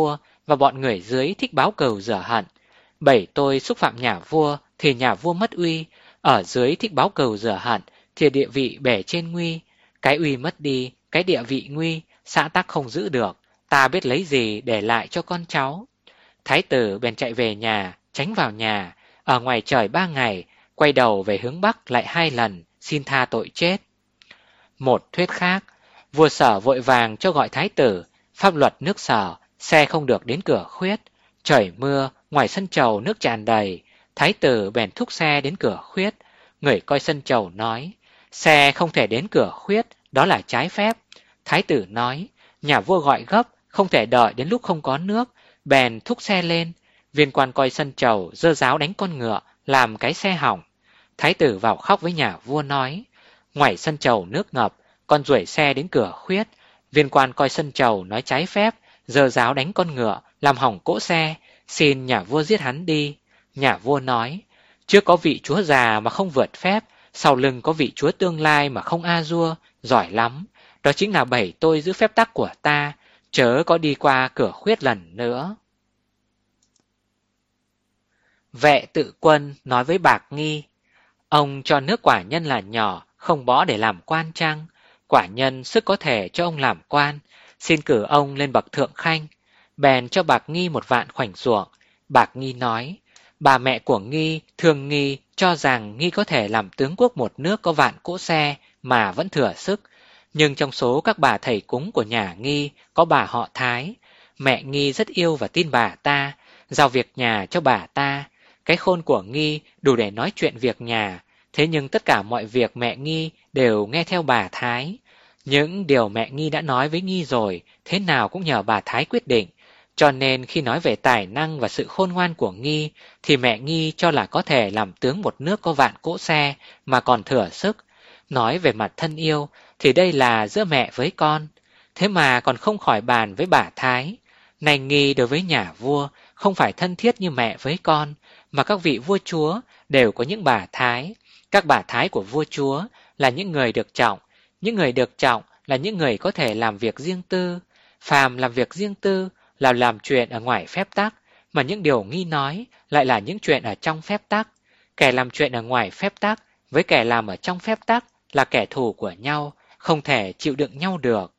và bọn người dưới thích báo cừu rửa hận. Bảy tôi xúc phạm nhà vua thì nhà vua mất uy, ở dưới thích báo cừu rửa hận thì địa vị bể trên nguy. Cái uy mất đi, cái địa vị nguy, xã tắc không giữ được, ta biết lấy gì để lại cho con cháu. Thái tử bèn chạy về nhà, tránh vào nhà, ở ngoài trời ba ngày, quay đầu về hướng bắc lại hai lần, xin tha tội chết. Một thuyết khác, vua Sở vội vàng cho gọi thái tử, pháp luật nước Sở, xe không được đến cửa khuyết. Trời mưa, ngoài sân chầu nước tràn đầy, thái tử bèn thúc xe đến cửa khuyết. Người coi sân chầu nói, xe không thể đến cửa khuyết, đó là trái phép. Thái tử nói, nhà vua gọi gấp, không thể đợi đến lúc không có nước, bèn thúc xe lên. Viên quan coi sân chầu giơ giáo đánh con ngựa, làm cái xe hỏng. Thái tử vào khóc với nhà vua nói, ngoài sân chầu nước ngập, con ruổi xe đến cửa khuyết. Viên quan coi sân chầu nói trái phép, giơ giáo đánh con ngựa, làm hỏng cỗ xe, xin nhà vua giết hắn đi. Nhà vua nói, chưa có vị chúa già mà không vượt phép, sau lưng có vị chúa tương lai mà không a dua, giỏi lắm. Đó chính là bảy tôi giữ phép tắc của ta, chớ có đi qua cửa khuyết lần nữa. Vệ Tự Quân nói với Bạc Nghi, ông cho nước quả nhân là nhỏ, không bỏ để làm quan chăng? Quả nhân sức có thể cho ông làm quan, xin cử ông lên bậc thượng khanh. Bèn cho Bạc Nghi một vạn khoảnh ruộng. Bạc Nghi nói, bà mẹ của Nghi thương Nghi cho rằng Nghi có thể làm tướng quốc một nước có vạn cỗ xe mà vẫn thừa sức. Nhưng trong số các bà thầy cúng của nhà Nghi có bà họ Thái. Mẹ Nghi rất yêu và tin bà ta, giao việc nhà cho bà ta. Cái khôn của Nghi đủ để nói chuyện việc nhà, thế nhưng tất cả mọi việc mẹ Nghi đều nghe theo bà Thái. Những điều mẹ Nghi đã nói với Nghi rồi, thế nào cũng nhờ bà Thái quyết định. Cho nên khi nói về tài năng và sự khôn ngoan của Nghi, thì mẹ Nghi cho là có thể làm tướng một nước có vạn cỗ xe mà còn thừa sức. Nói về mặt thân yêu, thì đây là giữa mẹ với con. Thế mà còn không khỏi bàn với bà Thái. Này Nghi đối với nhà vua, không phải thân thiết như mẹ với con, mà các vị vua chúa đều có những bà Thái. Các bà Thái của vua chúa là những người được trọng. Những người được trọng là những người có thể làm việc riêng tư. Phàm làm việc riêng tư là làm chuyện ở ngoài phép tắc, mà những điều Nghi nói lại là những chuyện ở trong phép tắc. Kẻ làm chuyện ở ngoài phép tắc với kẻ làm ở trong phép tắc là kẻ thù của nhau, không thể chịu đựng nhau được.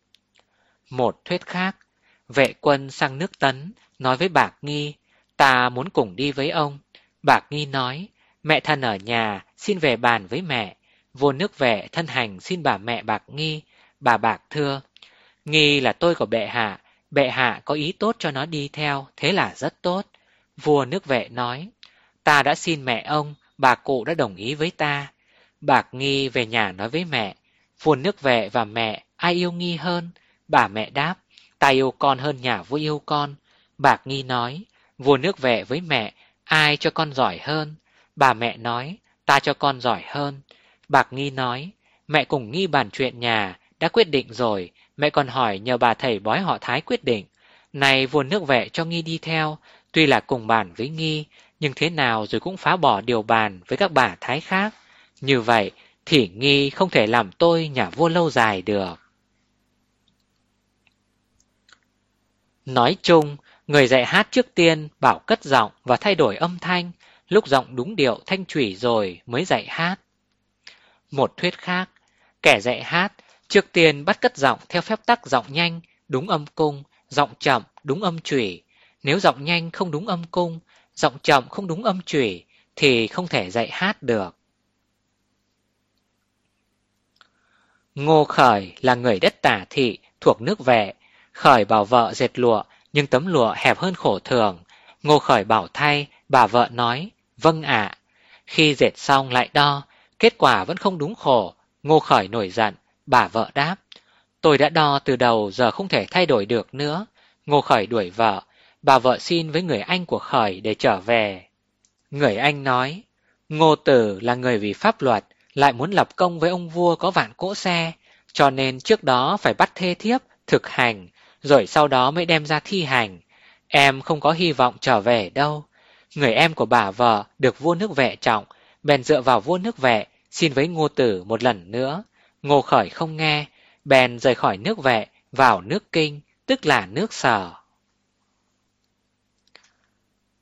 Một thuyết khác, Vệ Quân sang nước Tấn, nói với Bạc Nghi, ta muốn cùng đi với ông. Bạc Nghi nói, mẹ thân ở nhà, xin về bàn với mẹ. Vua nước Vệ thân hành xin bà mẹ Bạc Nghi. Bà Bạc thưa, Nghi là tôi của bệ hạ, bệ hạ có ý tốt cho nó đi theo, thế là rất tốt. Vua nước Vệ nói, ta đã xin mẹ ông, bà cụ đã đồng ý với ta. Bạc Nghi về nhà nói với mẹ, vua nước Vệ và mẹ ai yêu Nghi hơn? Bà mẹ đáp, ta yêu con hơn nhà vua yêu con. Bạc Nghi nói, vua nước Vệ với mẹ ai cho con giỏi hơn? Bà mẹ nói, ta cho con giỏi hơn. Bạc Nghi nói, mẹ cùng Nghi bàn chuyện nhà, đã quyết định rồi, mẹ còn hỏi nhờ bà thầy bói họ Thái quyết định. Này vua nước Vệ cho Nghi đi theo, tuy là cùng bàn với Nghi, nhưng thế nào rồi cũng phá bỏ điều bàn với các bà Thái khác. Như vậy thì Nghi không thể làm tôi nhà vua lâu dài được. Nói chung, người dạy hát trước tiên bảo cất giọng và thay đổi âm thanh, lúc giọng đúng điệu thanh thủy rồi mới dạy hát. Một thuyết khác, kẻ dạy hát trước tiên bắt cất giọng theo phép tắc giọng nhanh, đúng âm cung, giọng chậm, đúng âm thủy. Nếu giọng nhanh không đúng âm cung, giọng chậm không đúng âm thủy, thì không thể dạy hát được. Ngô Khởi là người đất Tả Thị thuộc nước Vệ. Khởi bảo vợ dệt lụa, nhưng tấm lụa hẹp hơn khổ thường. Ngô Khởi bảo thay, bà vợ nói, vâng ạ. Khi dệt xong lại đo, kết quả vẫn không đúng khổ. Ngô Khởi nổi giận, bà vợ đáp, tôi đã đo từ đầu giờ không thể thay đổi được nữa. Ngô Khởi đuổi vợ, bà vợ xin với người anh của Khởi để trở về. Người anh nói, Ngô Tử là người vì pháp luật, lại muốn lập công với ông vua có vạn cỗ xe, cho nên trước đó phải bắt thê thiếp, thực hành, rồi sau đó mới đem ra thi hành. Em không có hy vọng trở về đâu. Người em của bà vợ được vua nước Vệ trọng, bèn dựa vào vua nước Vệ, xin với Ngô Tử một lần nữa. Ngô Khởi không nghe, bèn rời khỏi nước Vệ, vào nước Kinh, tức là nước Sở.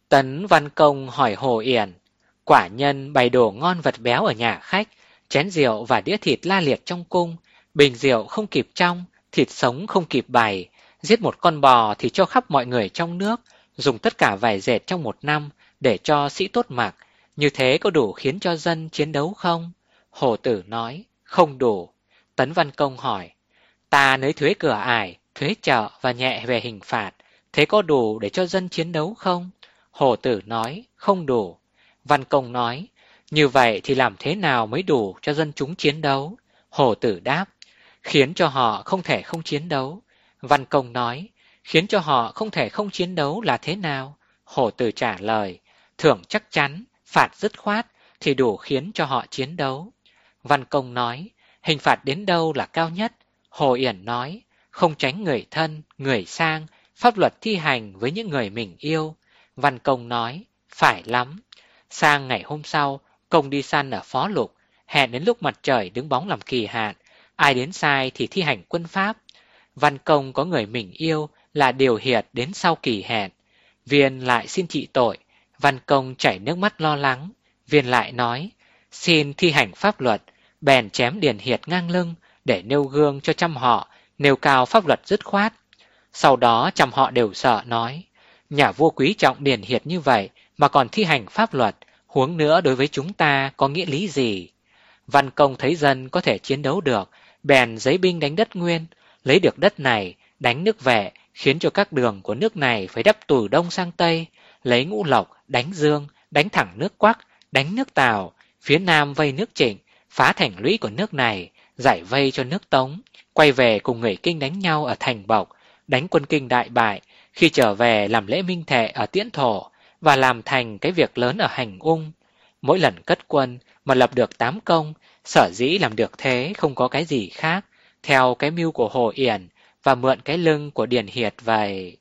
Tấn Văn Công hỏi Hồ Yển, quả nhân bày đồ ngon vật béo ở nhà khách, chén rượu và đĩa thịt la liệt trong cung, bình rượu không kịp trong, thịt sống không kịp bày, giết một con bò thì cho khắp mọi người trong nước, dùng tất cả vải dệt trong một năm để cho sĩ tốt mặc, như thế có đủ khiến cho dân chiến đấu không? Hồ Tử nói, không đủ. Tấn Văn Công hỏi, ta nới thuế cửa ải, thuế chợ và nhẹ về hình phạt, thế có đủ để cho dân chiến đấu không? Hồ Tử nói, không đủ. Văn Công nói, như vậy thì làm thế nào mới đủ cho dân chúng chiến đấu? Hồ Tử đáp, khiến cho họ không thể không chiến đấu. Văn Công nói, khiến cho họ không thể không chiến đấu là thế nào? Hồ Tử trả lời, thưởng chắc chắn, phạt dứt khoát thì đủ khiến cho họ chiến đấu. Văn Công nói, hình phạt đến đâu là cao nhất? Hồ Yển nói, không tránh người thân, người sang, pháp luật thi hành với những người mình yêu. Văn Công nói, phải lắm. Sang ngày hôm sau, Công đi săn ở Phó Lục, hẹn đến lúc mặt trời đứng bóng làm kỳ hạn, ai đến sai thì thi hành quân pháp. Văn Công có người mình yêu là Điều Hiệt đến sau kỳ hẹn. Viên lại xin trị tội, Văn Công chảy nước mắt lo lắng. Viên lại nói, xin thi hành pháp luật, bèn chém Điền Hiệt ngang lưng để nêu gương cho trăm họ, nêu cao pháp luật dứt khoát. Sau đó trăm họ đều sợ nói, nhà vua quý trọng Điền Hiệt như vậy mà còn thi hành pháp luật, huống nữa đối với chúng ta có nghĩa lý gì? Văn Công thấy dân có thể chiến đấu được, bèn giấy binh đánh đất Nguyên, lấy được đất này, đánh nước Vệ, khiến cho các đường của nước này phải đắp từ đông sang tây, lấy Ngũ Lộc, đánh Dương, đánh thẳng nước Quắc, đánh nước Tào, phía nam vây nước Trịnh, phá thành lũy của nước này, giải vây cho nước Tống, quay về cùng người Kinh đánh nhau ở thành Bộc, đánh quân Kinh đại bại, khi trở về làm lễ minh thệ ở Tiễn Thổ và làm thành cái việc lớn ở Hành Ung. Mỗi lần cất quân mà lập được tám công, sở dĩ làm được thế không có cái gì khác, theo cái mưu của Hồ Yển và mượn cái lưng của Điền Hiệt vậy.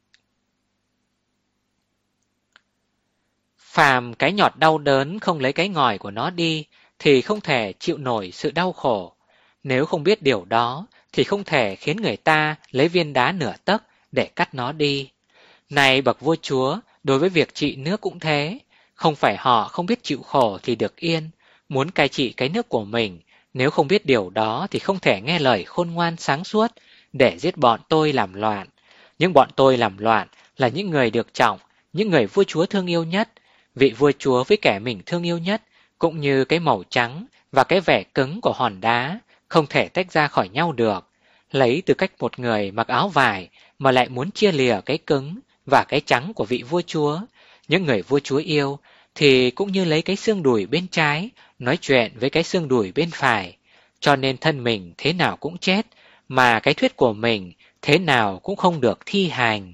Phàm cái nhọt đau đớn không lấy cái ngòi của nó đi thì không thể chịu nổi sự đau khổ. Nếu không biết điều đó thì không thể khiến người ta lấy viên đá nửa tấc để cắt nó đi. Này bậc vua chúa, đối với việc trị nước cũng thế, không phải họ không biết chịu khổ thì được yên, muốn cai trị cái nước của mình, nếu không biết điều đó thì không thể nghe lời khôn ngoan sáng suốt để giết bọn tôi làm loạn. Những bọn tôi làm loạn là những người được trọng, những người vua chúa thương yêu nhất, vị vua chúa với kẻ mình thương yêu nhất, cũng như cái màu trắng và cái vẻ cứng của hòn đá, không thể tách ra khỏi nhau được. Lấy từ cách một người mặc áo vải mà lại muốn chia lìa cái cứng và cái trắng của vị vua chúa, những người vua chúa yêu, thì cũng như lấy cái xương đùi bên trái nói chuyện với cái xương đùi bên phải, cho nên thân mình thế nào cũng chết, mà cái thuyết của mình thế nào cũng không được thi hành.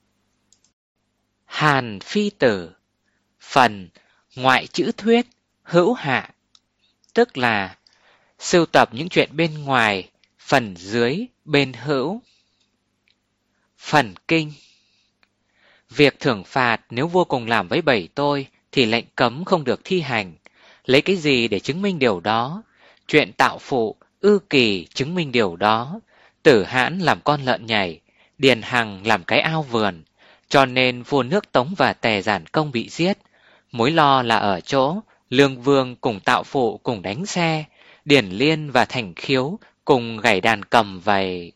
Hàn Phi Tử. Phần ngoại chữ thuyết hữu hạ, tức là sưu tập những chuyện bên ngoài, phần dưới bên hữu. Phần kinh. Việc thưởng phạt nếu vua cùng làm với bảy tôi thì lệnh cấm không được thi hành. Lấy cái gì để chứng minh điều đó? Chuyện Tạo Phụ, Ư Kỳ chứng minh điều đó. Tử Hãn làm con lợn nhảy, Điền Hằng làm cái ao vườn, cho nên vua nước Tống và Tề Giản Công bị giết. Mối lo là ở chỗ Lương Vương cùng Tạo Phụ cùng đánh xe, Điển Liên và Thành Khiếu cùng gảy đàn cầm vậy.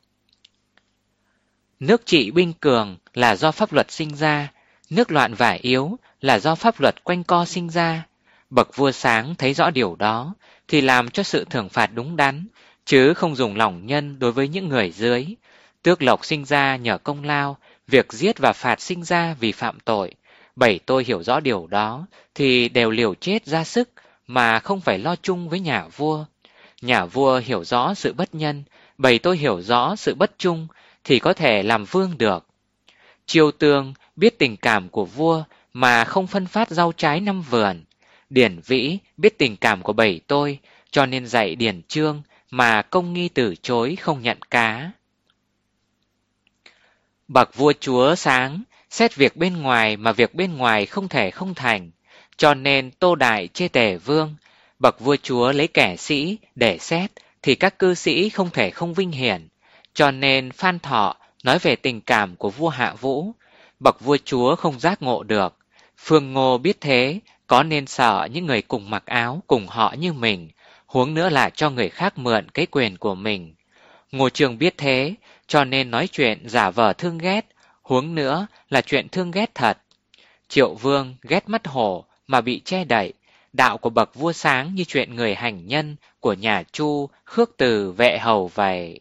Nước trị binh cường là do pháp luật sinh ra, nước loạn và yếu là do pháp luật quanh co sinh ra. Bậc vua sáng thấy rõ điều đó thì làm cho sự thưởng phạt đúng đắn, chứ không dùng lòng nhân đối với những người dưới. Tước lộc sinh ra nhờ công lao, việc giết và phạt sinh ra vì phạm tội. Bảy tôi hiểu rõ điều đó thì đều liều chết ra sức mà không phải lo chung với nhà vua. Nhà vua hiểu rõ sự bất nhân, bảy tôi hiểu rõ sự bất trung thì có thể làm vương được. Chiêu Tương biết tình cảm của vua mà không phân phát rau trái năm vườn. Điển Vĩ biết tình cảm của bảy tôi cho nên dạy Điển Trương mà Công Nghi từ chối không nhận cá. Bậc vua chúa sáng xét việc bên ngoài mà việc bên ngoài không thể không thành, cho nên Tô Đại chê Tề Vương. Bậc vua chúa lấy kẻ sĩ để xét thì các cư sĩ không thể không vinh hiển, cho nên Phan Thọ nói về tình cảm của vua Hạ Vũ. Bậc vua chúa không giác ngộ được, Phương Ngô biết thế, có nên sợ những người cùng mặc áo cùng họ như mình, huống nữa là cho người khác mượn cái quyền của mình. Ngô Trường biết thế, cho nên nói chuyện giả vờ thương ghét, huống nữa là chuyện thương ghét thật. Triệu Vương ghét mắt hổ mà bị che đậy, đạo của bậc vua sáng như chuyện người hành nhân của nhà Chu, Khước Từ, Vệ Hầu vậy.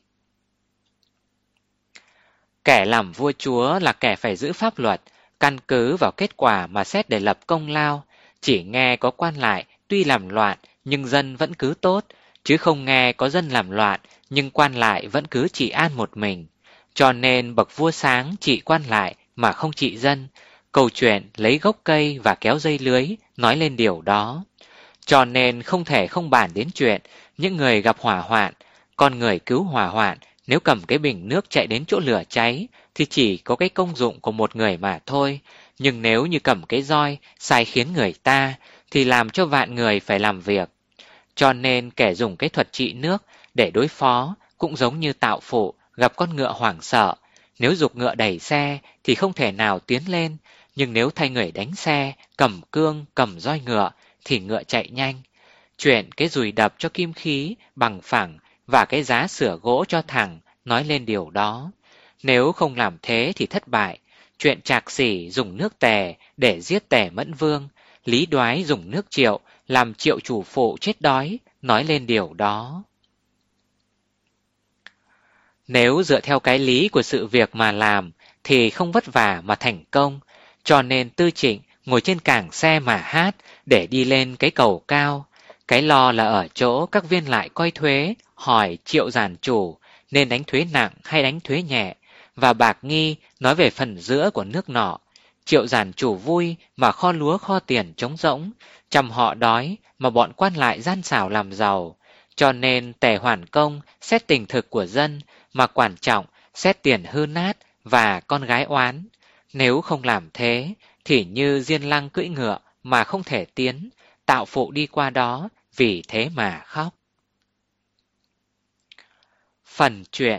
Kẻ làm vua chúa là kẻ phải giữ pháp luật, căn cứ vào kết quả mà xét để lập công lao. Chỉ nghe có quan lại tuy làm loạn nhưng dân vẫn cứ tốt, chứ không nghe có dân làm loạn nhưng quan lại vẫn cứ trị an một mình. Cho nên bậc vua sáng trị quan lại mà không trị dân. Câu chuyện lấy gốc cây và kéo dây lưới nói lên điều đó. Cho nên không thể không bàn đến chuyện những người gặp hỏa hoạn, con người cứu hỏa hoạn nếu cầm cái bình nước chạy đến chỗ lửa cháy thì chỉ có cái công dụng của một người mà thôi. Nhưng nếu như cầm cái roi sai khiến người ta thì làm cho vạn người phải làm việc. Cho nên kẻ dùng cái thuật trị nước để đối phó cũng giống như Tạo Phụ gặp con ngựa hoảng sợ. Nếu giục ngựa đẩy xe thì không thể nào tiến lên, nhưng nếu thay người đánh xe, cầm cương, cầm roi ngựa thì ngựa chạy nhanh. Chuyện cái dùi đập cho kim khí bằng phẳng và cái giá sửa gỗ cho thẳng nói lên điều đó. Nếu không làm thế thì thất bại. Chuyện Trạc Sĩ dùng nước Tề để giết Tề Mẫn Vương, Lý Đoái dùng nước Triệu làm Triệu chủ phụ chết đói nói lên điều đó. Nếu dựa theo cái lý của sự việc mà làm thì không vất vả mà thành công. Cho nên Tư Trịnh ngồi trên cảng xe mà hát để đi lên cái cầu cao. Cái lo là ở chỗ các viên lại coi thuế hỏi Triệu giản chủ nên đánh thuế nặng hay đánh thuế nhẹ, và Bạc Nghi nói về phần giữa của nước nọ. Triệu giản chủ vui mà kho lúa kho tiền trống rỗng, chăm họ đói mà bọn quan lại gian xảo làm giàu. Cho nên Tề Hoàn Công xét tình thực của dân mà quan trọng xét tiền hư nát và con gái oán. Nếu không làm thế thì như Diên Lăng cưỡi ngựa mà không thể tiến, Tạo Phụ đi qua đó vì thế mà khóc. Phần truyện.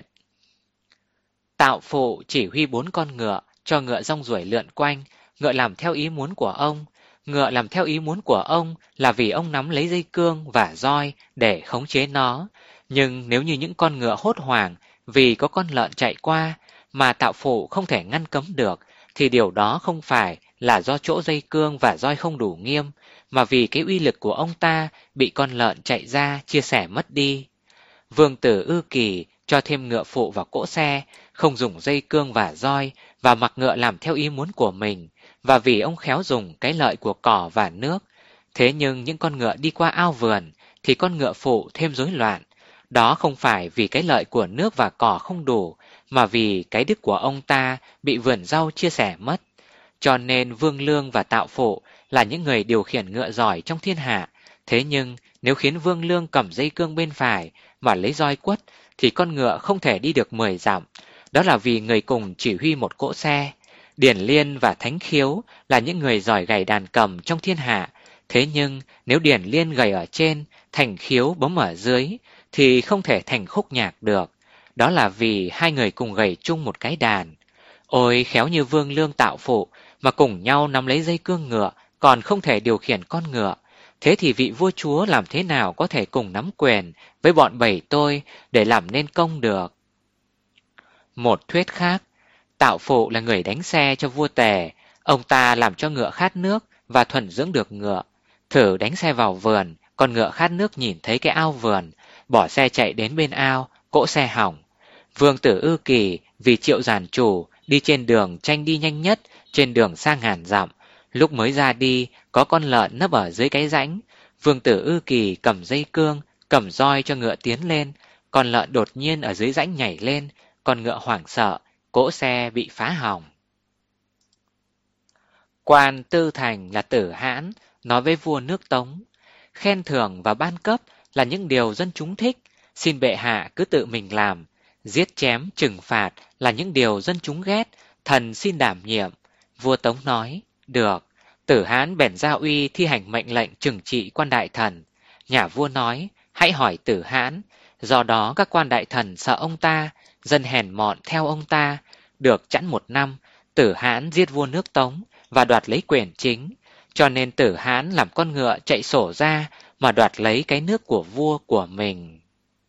Tạo Phụ chỉ huy bốn con ngựa cho ngựa rong ruổi lượn quanh, ngựa làm theo ý muốn của ông. Ngựa làm theo ý muốn của ông là vì ông nắm lấy dây cương và roi để khống chế nó. Nhưng nếu như những con ngựa hốt hoảng vì có con lợn chạy qua mà Tạo Phụ không thể ngăn cấm được, thì điều đó không phải là do chỗ dây cương và roi không đủ nghiêm, mà vì cái uy lực của ông ta bị con lợn chạy ra chia sẻ mất đi. Vương tử Ư Kỳ cho thêm ngựa phụ vào cỗ xe, không dùng dây cương và roi và mặc ngựa làm theo ý muốn của mình, và vì ông khéo dùng cái lợi của cỏ và nước. Thế nhưng những con ngựa đi qua ao vườn thì con ngựa phụ thêm rối loạn. Đó không phải vì cái lợi của nước và cỏ không đủ, mà vì cái đức của ông ta bị vườn rau chia sẻ mất. Cho nên Vương Lương và Tạo Phụ là những người điều khiển ngựa giỏi trong thiên hạ. Thế nhưng nếu khiến Vương Lương cầm dây cương bên phải và lấy roi quất thì con ngựa không thể đi được mười dặm. Đó là vì người cùng chỉ huy một cỗ xe. Điển Liên và Thánh Khiếu là những người giỏi gảy đàn cầm trong thiên hạ. Thế nhưng nếu Điển Liên gảy ở trên, Thành Khiếu bấm ở dưới thì không thể thành khúc nhạc được. Đó là vì hai người cùng gảy chung một cái đàn. Ôi khéo như Vương Lương Tạo Phụ mà cùng nhau nắm lấy dây cương ngựa còn không thể điều khiển con ngựa. Thế thì vị vua chúa làm thế nào có thể cùng nắm quyền với bọn bầy tôi để làm nên công được? Một thuyết khác, Tạo Phụ là người đánh xe cho vua Tề. Ông ta làm cho ngựa khát nước và thuần dưỡng được ngựa. Thử đánh xe vào vườn, con ngựa khát nước nhìn thấy cái ao vườn, bỏ xe chạy đến bên ao, cỗ xe hỏng. Vương tử Ư Kỳ vì Triệu giản chủ đi trên đường tranh đi nhanh nhất trên đường xa ngàn dặm. Lúc mới ra đi có con lợn nấp ở dưới cái rãnh. Vương tử Ư Kỳ cầm dây cương, cầm roi cho ngựa tiến lên. Con lợn đột nhiên ở dưới rãnh nhảy lên, con ngựa hoảng sợ, cỗ xe bị phá hỏng. Quan Tư Thành là Tử Hãn nói với vua nước Tống: khen thưởng và ban cấp là những điều dân chúng thích, xin bệ hạ cứ tự mình làm. Giết chém trừng phạt là những điều dân chúng ghét, thần xin đảm nhiệm. Vua Tống nói: được. Tử Hãn bèn giao uy thi hành mệnh lệnh trừng trị quan đại thần. Nhà vua nói: hãy hỏi Tử Hãn. Do đó các quan đại thần sợ ông ta, dân hèn mọn theo ông ta. Được chẵn một năm, Tử Hãn giết vua nước Tống, và đoạt lấy quyền chính, cho nên Tử Hán làm con ngựa chạy sổ ra mà đoạt lấy cái nước của vua của mình.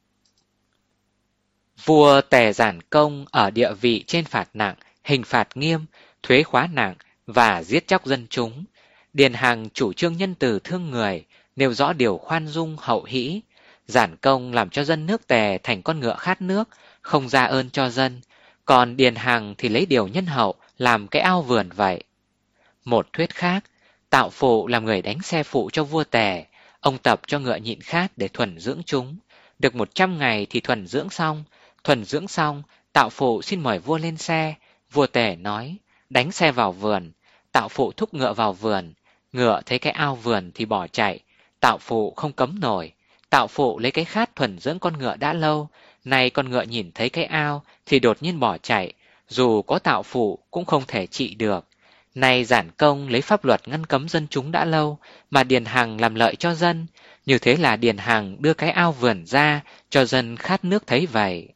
Vua Tề Giản Công ở địa vị trên phạt nặng, hình phạt nghiêm, thuế khóa nặng và giết chóc dân chúng. Điền Hằng chủ trương nhân từ thương người, nêu rõ điều khoan dung hậu hĩ. Giản Công làm cho dân nước Tề thành con ngựa khát nước, không ra ơn cho dân, còn Điền Hằng thì lấy điều nhân hậu làm cái ao vườn vậy. Một thuyết khác, Tạo Phụ làm người đánh xe phụ cho vua Tề, ông tập cho ngựa nhịn khát để thuần dưỡng chúng. Được một trăm ngày thì thuần dưỡng xong, thuần dưỡng xong, Tạo Phụ xin mời vua lên xe. Vua Tề nói, đánh xe vào vườn. Tạo Phụ thúc ngựa vào vườn, ngựa thấy cái ao vườn thì bỏ chạy. Tạo Phụ không cấm nổi. Tạo Phụ lấy cái khát thuần dưỡng con ngựa đã lâu, nay con ngựa nhìn thấy cái ao thì đột nhiên bỏ chạy, dù có Tạo Phụ cũng không thể trị được. Nay Giản Công lấy pháp luật ngăn cấm dân chúng đã lâu, mà Điền Hằng làm lợi cho dân, như thế là Điền Hằng đưa cái ao vườn ra cho dân khát nước thấy vậy.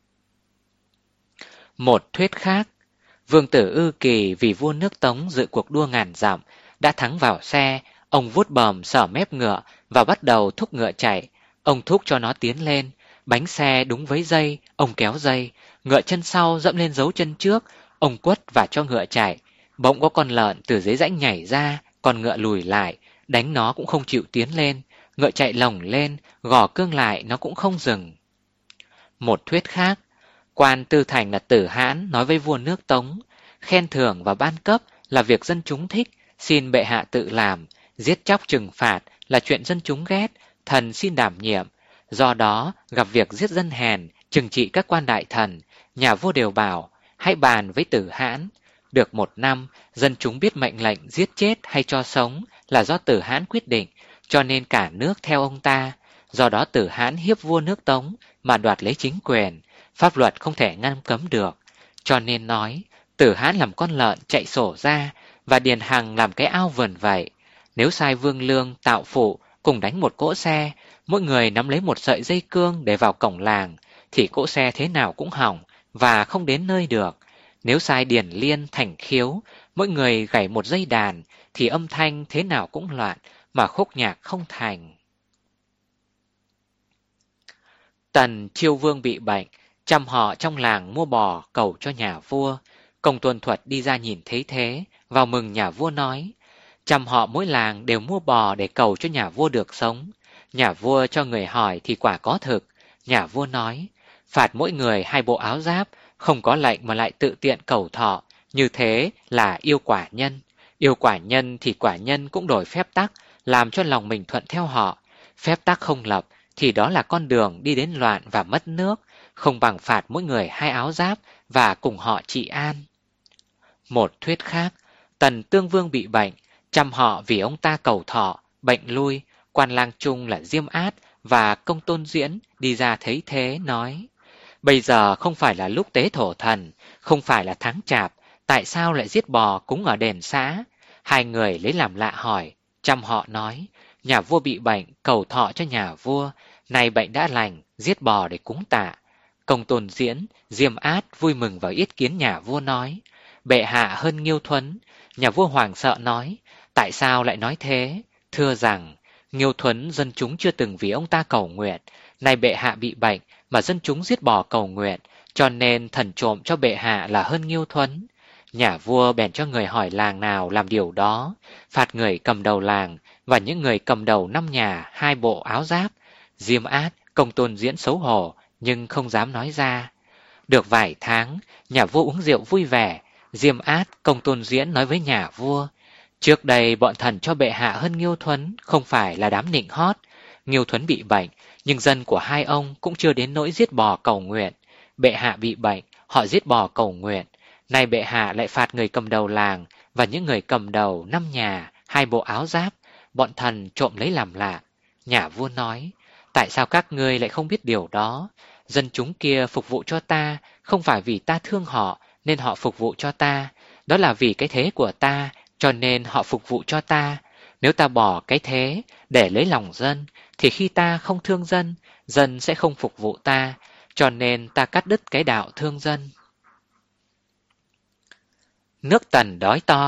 Một thuyết khác, Vương tử Ư Kỳ vì vua nước Tống dự cuộc đua ngàn dặm, đã thắng vào xe, ông vuốt bờm sờ mép ngựa và bắt đầu thúc ngựa chạy. Ông thúc cho nó tiến lên, bánh xe đúng với dây, ông kéo dây, ngựa chân sau dẫm lên dấu chân trước, ông quất và cho ngựa chạy. Bỗng có con lợn từ dưới rãnh nhảy ra, con ngựa lùi lại, đánh nó cũng không chịu tiến lên, ngựa chạy lồng lên, gò cương lại nó cũng không dừng. Một thuyết khác, quan Tư Thành là Tử Hãn nói với vua nước Tống, khen thưởng và ban cấp là việc dân chúng thích, xin bệ hạ tự làm, giết chóc trừng phạt là chuyện dân chúng ghét, thần xin đảm nhiệm. Do đó, gặp việc giết dân hèn, trừng trị các quan đại thần, nhà vua đều bảo, hãy bàn với Tử Hãn. Được một năm, dân chúng biết mệnh lệnh giết chết hay cho sống là do Tử Hãn quyết định, cho nên cả nước theo ông ta. Do đó Tử Hãn hiếp vua nước Tống mà đoạt lấy chính quyền, pháp luật không thể ngăn cấm được. Cho nên nói, Tử Hãn làm con lợn chạy sổ ra, và Điền Hằng làm cái ao vườn vậy. Nếu sai Vương Lương, Tạo Phụ cùng đánh một cỗ xe, mỗi người nắm lấy một sợi dây cương để vào cổng làng, thì cỗ xe thế nào cũng hỏng và không đến nơi được. Nếu sai Điền Liên, Thành Khiếu, mỗi người gảy một dây đàn, thì âm thanh thế nào cũng loạn, mà khúc nhạc không thành. Tần Chiêu Vương bị bệnh, trăm họ trong làng mua bò cầu cho nhà vua. Công Tuân Thuật đi ra nhìn thấy thế, vào mừng nhà vua nói, trăm họ mỗi làng đều mua bò để cầu cho nhà vua được sống. Nhà vua cho người hỏi thì quả có thực. Nhà vua nói, phạt mỗi người hai bộ áo giáp, không có lệnh mà lại tự tiện cầu thọ, như thế là yêu quả nhân. Yêu quả nhân thì quả nhân cũng đổi phép tắc, làm cho lòng mình thuận theo họ. Phép tắc không lập thì đó là con đường đi đến loạn và mất nước, không bằng phạt mỗi người hai áo giáp và cùng họ trị an. Một thuyết khác, Tần Tương Vương bị bệnh, trăm họ vì ông ta cầu thọ, bệnh lui. Quan lang trung là Diêm Át và Công Tôn Diễn đi ra thấy thế nói, bây giờ không phải là lúc tế thổ thần, không phải là tháng chạp, tại sao lại giết bò cúng ở đền xã? Hai người lấy làm lạ hỏi, trăm họ nói, nhà vua bị bệnh, cầu thọ cho nhà vua, nay bệnh đã lành, giết bò để cúng tạ. Công Tôn Diễn, Diêm Át vui mừng vào yết kiến nhà vua nói, bệ hạ hơn Nghiêu Thuấn. Nhà vua hoảng sợ nói, tại sao lại nói thế? Thưa rằng, Nghiêu Thuấn dân chúng chưa từng vì ông ta cầu nguyện, nay bệ hạ bị bệnh mà dân chúng giết bò cầu nguyện, cho nên thần trộm cho bệ hạ là hơn Nghiêu Thuấn. Nhà vua bèn cho người hỏi làng nào làm điều đó, phạt người cầm đầu làng và những người cầm đầu năm nhà hai bộ áo giáp. Diêm Át, Công Tôn Diễn xấu hổ nhưng không dám nói ra. Được vài tháng, nhà vua uống rượu vui vẻ. Diêm Át, Công Tôn Diễn nói với nhà vua, trước đây bọn thần cho bệ hạ hơn Nghiêu Thuấn không phải là đám nịnh hót. Nghiêu Thuấn bị bệnh, nhưng dân của hai ông cũng chưa đến nỗi giết bò cầu nguyện. Bệ hạ bị bệnh, họ giết bò cầu nguyện. Nay bệ hạ lại phạt người cầm đầu làng và những người cầm đầu năm nhà hai bộ áo giáp, bọn thần trộm lấy làm lạ. Nhà vua nói, tại sao các ngươi lại không biết điều đó? Dân chúng kia phục vụ cho ta, không phải vì ta thương họ nên họ phục vụ cho ta, đó là vì cái thế của ta cho nên họ phục vụ cho ta. Nếu ta bỏ cái thế để lấy lòng dân, thì khi ta không thương dân, dân sẽ không phục vụ ta, cho nên ta cắt đứt cái đạo thương dân. Nước Tần đói to,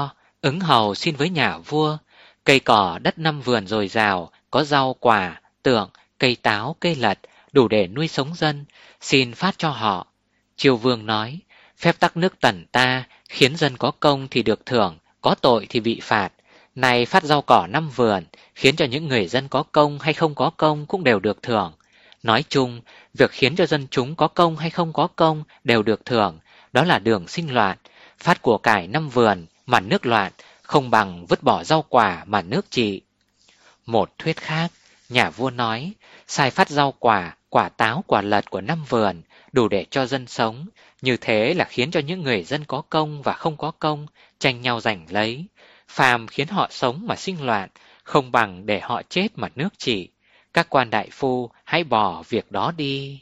Ứng hầu xin với nhà vua, cây cỏ đất năm vườn dồi dào, có rau quả, tượng, cây táo, cây lật, đủ để nuôi sống dân, xin phát cho họ. Chiêu vương nói, phép tắc nước Tần ta khiến dân có công thì được thưởng, có tội thì bị phạt. Này phát rau cỏ năm vườn, khiến cho những người dân có công hay không có công cũng đều được thưởng. Nói chung, việc khiến cho dân chúng có công hay không có công đều được thưởng, đó là đường sinh loạn. Phát của cải năm vườn mà nước loạn, không bằng vứt bỏ rau quả mà nước trị. Một thuyết khác, nhà vua nói, sai phát rau quả, quả táo, quả lật của năm vườn, đủ để cho dân sống. Như thế là khiến cho những người dân có công và không có công tranh nhau giành lấy. Phàm khiến họ sống mà sinh loạn, không bằng để họ chết mà nước trị. Các quan đại phu hãy bỏ việc đó đi.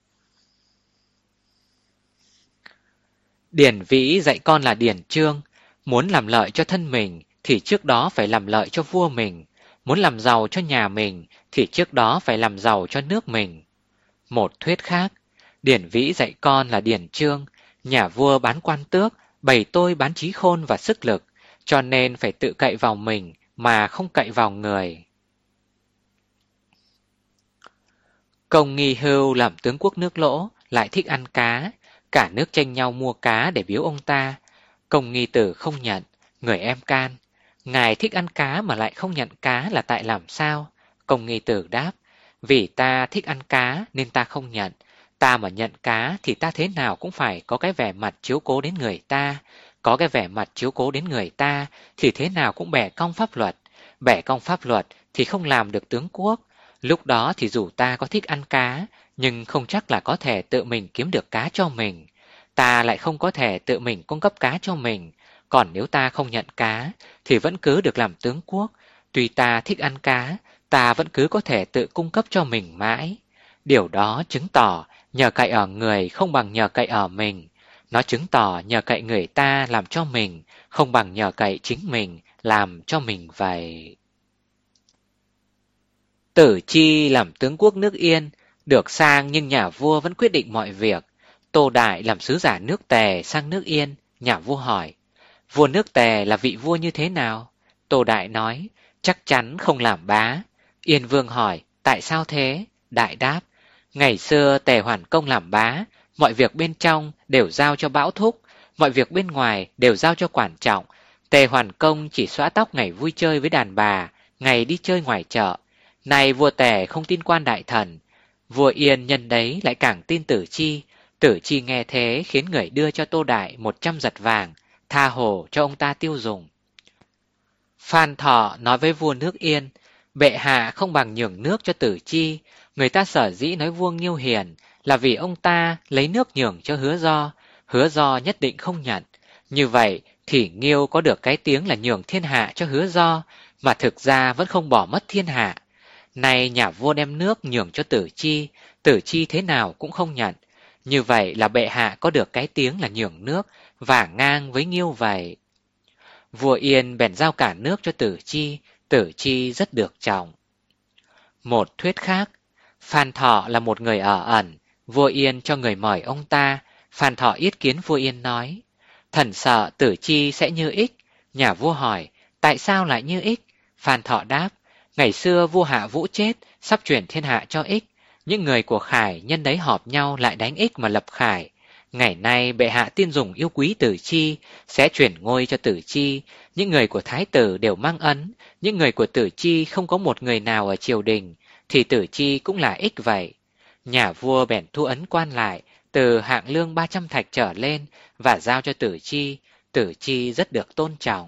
Điển Vĩ dạy con là Điển Chương, muốn làm lợi cho thân mình thì trước đó phải làm lợi cho vua mình, muốn làm giàu cho nhà mình thì trước đó phải làm giàu cho nước mình. Một thuyết khác, Điển Vĩ dạy con là Điển Chương, nhà vua bán quan tước, bày tôi bán trí khôn và sức lực, cho nên phải tự cậy vào mình mà không cậy vào người. Công Nghi Hưu làm tướng quốc nước Lỗ, lại thích ăn cá, cả nước tranh nhau mua cá để biếu ông ta. Công Nghi Tử không nhận, người em can, ngài thích ăn cá mà lại không nhận cá là tại làm sao? Công Nghi Tử đáp, vì ta thích ăn cá nên ta không nhận, ta mà nhận cá thì ta thế nào cũng phải có cái vẻ mặt chiếu cố đến người ta, có cái vẻ mặt chiếu cố đến người ta thì thế nào cũng bẻ cong pháp luật, bẻ cong pháp luật thì không làm được tướng quốc. Lúc đó thì dù ta có thích ăn cá, nhưng không chắc là có thể tự mình kiếm được cá cho mình. Ta lại không có thể tự mình cung cấp cá cho mình. Còn nếu ta không nhận cá, thì vẫn cứ được làm tướng quốc. Tuy ta thích ăn cá, ta vẫn cứ có thể tự cung cấp cho mình mãi. Điều đó chứng tỏ nhờ cậy ở người không bằng nhờ cậy ở mình. Nó chứng tỏ nhờ cậy người ta làm cho mình, không bằng nhờ cậy chính mình làm cho mình vậy. Tử Chi làm tướng quốc nước Yên, được sang nhưng nhà vua vẫn quyết định mọi việc. Tô Đại làm sứ giả nước Tề sang nước Yên, nhà vua hỏi, vua nước Tề là vị vua như thế nào? Tô Đại nói, chắc chắn không làm bá. Yên Vương hỏi, tại sao thế? Đại đáp, ngày xưa Tề Hoàn Công làm bá, mọi việc bên trong đều giao cho Bão Thúc, mọi việc bên ngoài đều giao cho Quản Trọng. Tề Hoàn Công chỉ xõa tóc ngày vui chơi với đàn bà, ngày đi chơi ngoài chợ. Này vua Tề không tin quan đại thần, vua Yên nhân đấy lại càng tin Tử Chi. Tử Chi nghe thế khiến người đưa cho Tô Đại một trăm giật vàng, tha hồ cho ông ta tiêu dùng. Phan Thọ nói với vua nước Yên, bệ hạ không bằng nhường nước cho Tử Chi. Người ta sở dĩ nói vua Nghiêu hiền là vì ông ta lấy nước nhường cho Hứa Do, Hứa Do nhất định không nhận. Như vậy thì Nghiêu có được cái tiếng là nhường thiên hạ cho Hứa Do, mà thực ra vẫn không bỏ mất thiên hạ. Nay nhà vua đem nước nhường cho Tử Chi, Tử Chi thế nào cũng không nhận. Như vậy là bệ hạ có được cái tiếng là nhường nước, và ngang với Nghiêu vậy. Vua Yên bèn giao cả nước cho Tử Chi, Tử Chi rất được trọng. Một thuyết khác, Phan Thọ là một người ở ẩn, vua Yên cho người mời ông ta. Phan Thọ yết kiến vua Yên nói, thần sợ Tử Chi sẽ như ích. Nhà vua hỏi, tại sao lại như ích? Phan Thọ đáp, ngày xưa vua Hạ Vũ chết, sắp chuyển thiên hạ cho ích. Những người của Khải nhân đấy họp nhau lại đánh ích mà lập Khải. Ngày nay bệ hạ tiên dùng yêu quý Tử Chi, sẽ chuyển ngôi cho Tử Chi. Những người của Thái tử đều mang ấn, những người của Tử Chi không có một người nào ở triều đình, thì Tử Chi cũng là ích vậy. Nhà vua bèn thu ấn quan lại, từ hạng lương ba trăm thạch trở lên, và giao cho Tử Chi. Tử Chi rất được tôn trọng.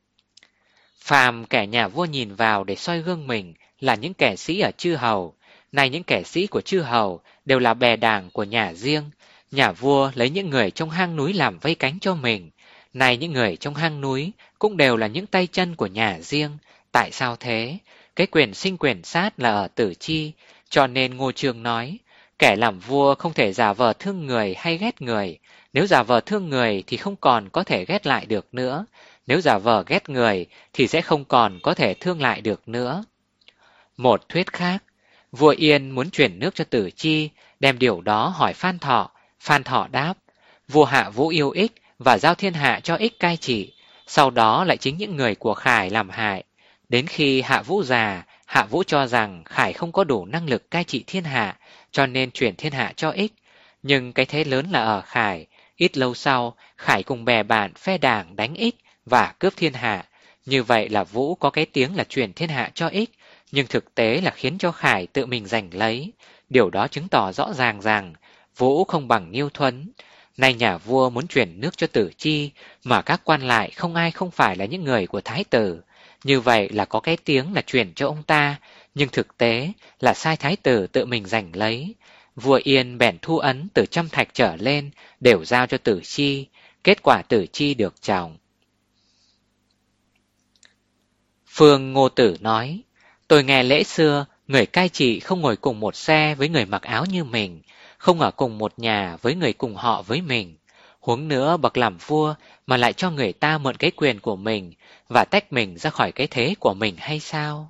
Phàm kẻ nhà vua nhìn vào để soi gương mình là những kẻ sĩ ở chư hầu. Nay những kẻ sĩ của chư hầu đều là bè đảng của nhà riêng. Nhà vua lấy những người trong hang núi làm vây cánh cho mình. Nay những người trong hang núi cũng đều là những tay chân của nhà riêng. Tại sao thế? Cái quyền sinh quyền sát là ở Tử Chi. Cho nên Ngô Chương nói, kẻ làm vua không thể giả vờ thương người hay ghét người. Nếu giả vờ thương người thì không còn có thể ghét lại được nữa. Nếu giả vờ ghét người thì sẽ không còn có thể thương lại được nữa. Một thuyết khác, vua Yên muốn chuyển nước cho Tử Chi, đem điều đó hỏi Phan Thọ. Phan Thọ đáp, vua Hạ Vũ yêu ích và giao thiên hạ cho ích cai trị. sau đó lại chính những người của Khải làm hại. Đến khi Hạ Vũ già, Hạ Vũ cho rằng Khải không có đủ năng lực cai trị thiên hạ, cho nên chuyển thiên hạ cho Ích. Nhưng cái thế lớn là ở Khải. Ít lâu sau, Khải cùng bè bạn phe đảng đánh Ích và cướp thiên hạ. Như vậy là Vũ có cái tiếng là chuyển thiên hạ cho Ích, nhưng thực tế là khiến cho Khải tự mình giành lấy. Điều đó chứng tỏ rõ ràng rằng Vũ không bằng Nhiêu Thuấn. Nay nhà vua muốn chuyển nước cho Tử Chi, mà các quan lại không ai không phải là những người của Thái tử. Như vậy là có cái tiếng là chuyển cho ông ta, nhưng thực tế là sai Thái tử tự mình giành lấy. Vua Yên bèn thu ấn từ trăm thạch trở lên, đều giao cho Tử Chi. Kết quả Tử Chi được chồng. Phương Ngô Tử nói, tôi nghe lễ xưa, người cai trị không ngồi cùng một xe với người mặc áo như mình, không ở cùng một nhà với người cùng họ với mình. Huống nữa bậc làm vua mà lại cho người ta mượn cái quyền của mình và tách mình ra khỏi cái thế của mình hay sao?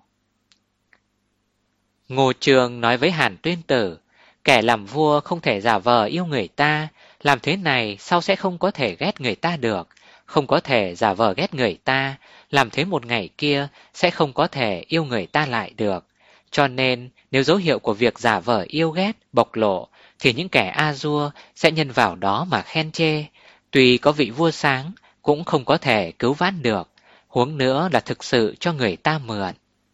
Ngô Trường nói với Hàn Tuyên Tử, kẻ làm vua không thể giả vờ yêu người ta, làm thế này sau sẽ không có thể ghét người ta được, không có thể giả vờ ghét người ta, làm thế một ngày kia sẽ không có thể yêu người ta lại được. Cho nên nếu dấu hiệu của việc giả vờ yêu ghét bộc lộ, thì những kẻ a dua sẽ nhân vào đó mà khen chê. Tuy có vị vua sáng, cũng không có thể cứu vãn được, huống nữa là thực sự cho người ta mượn.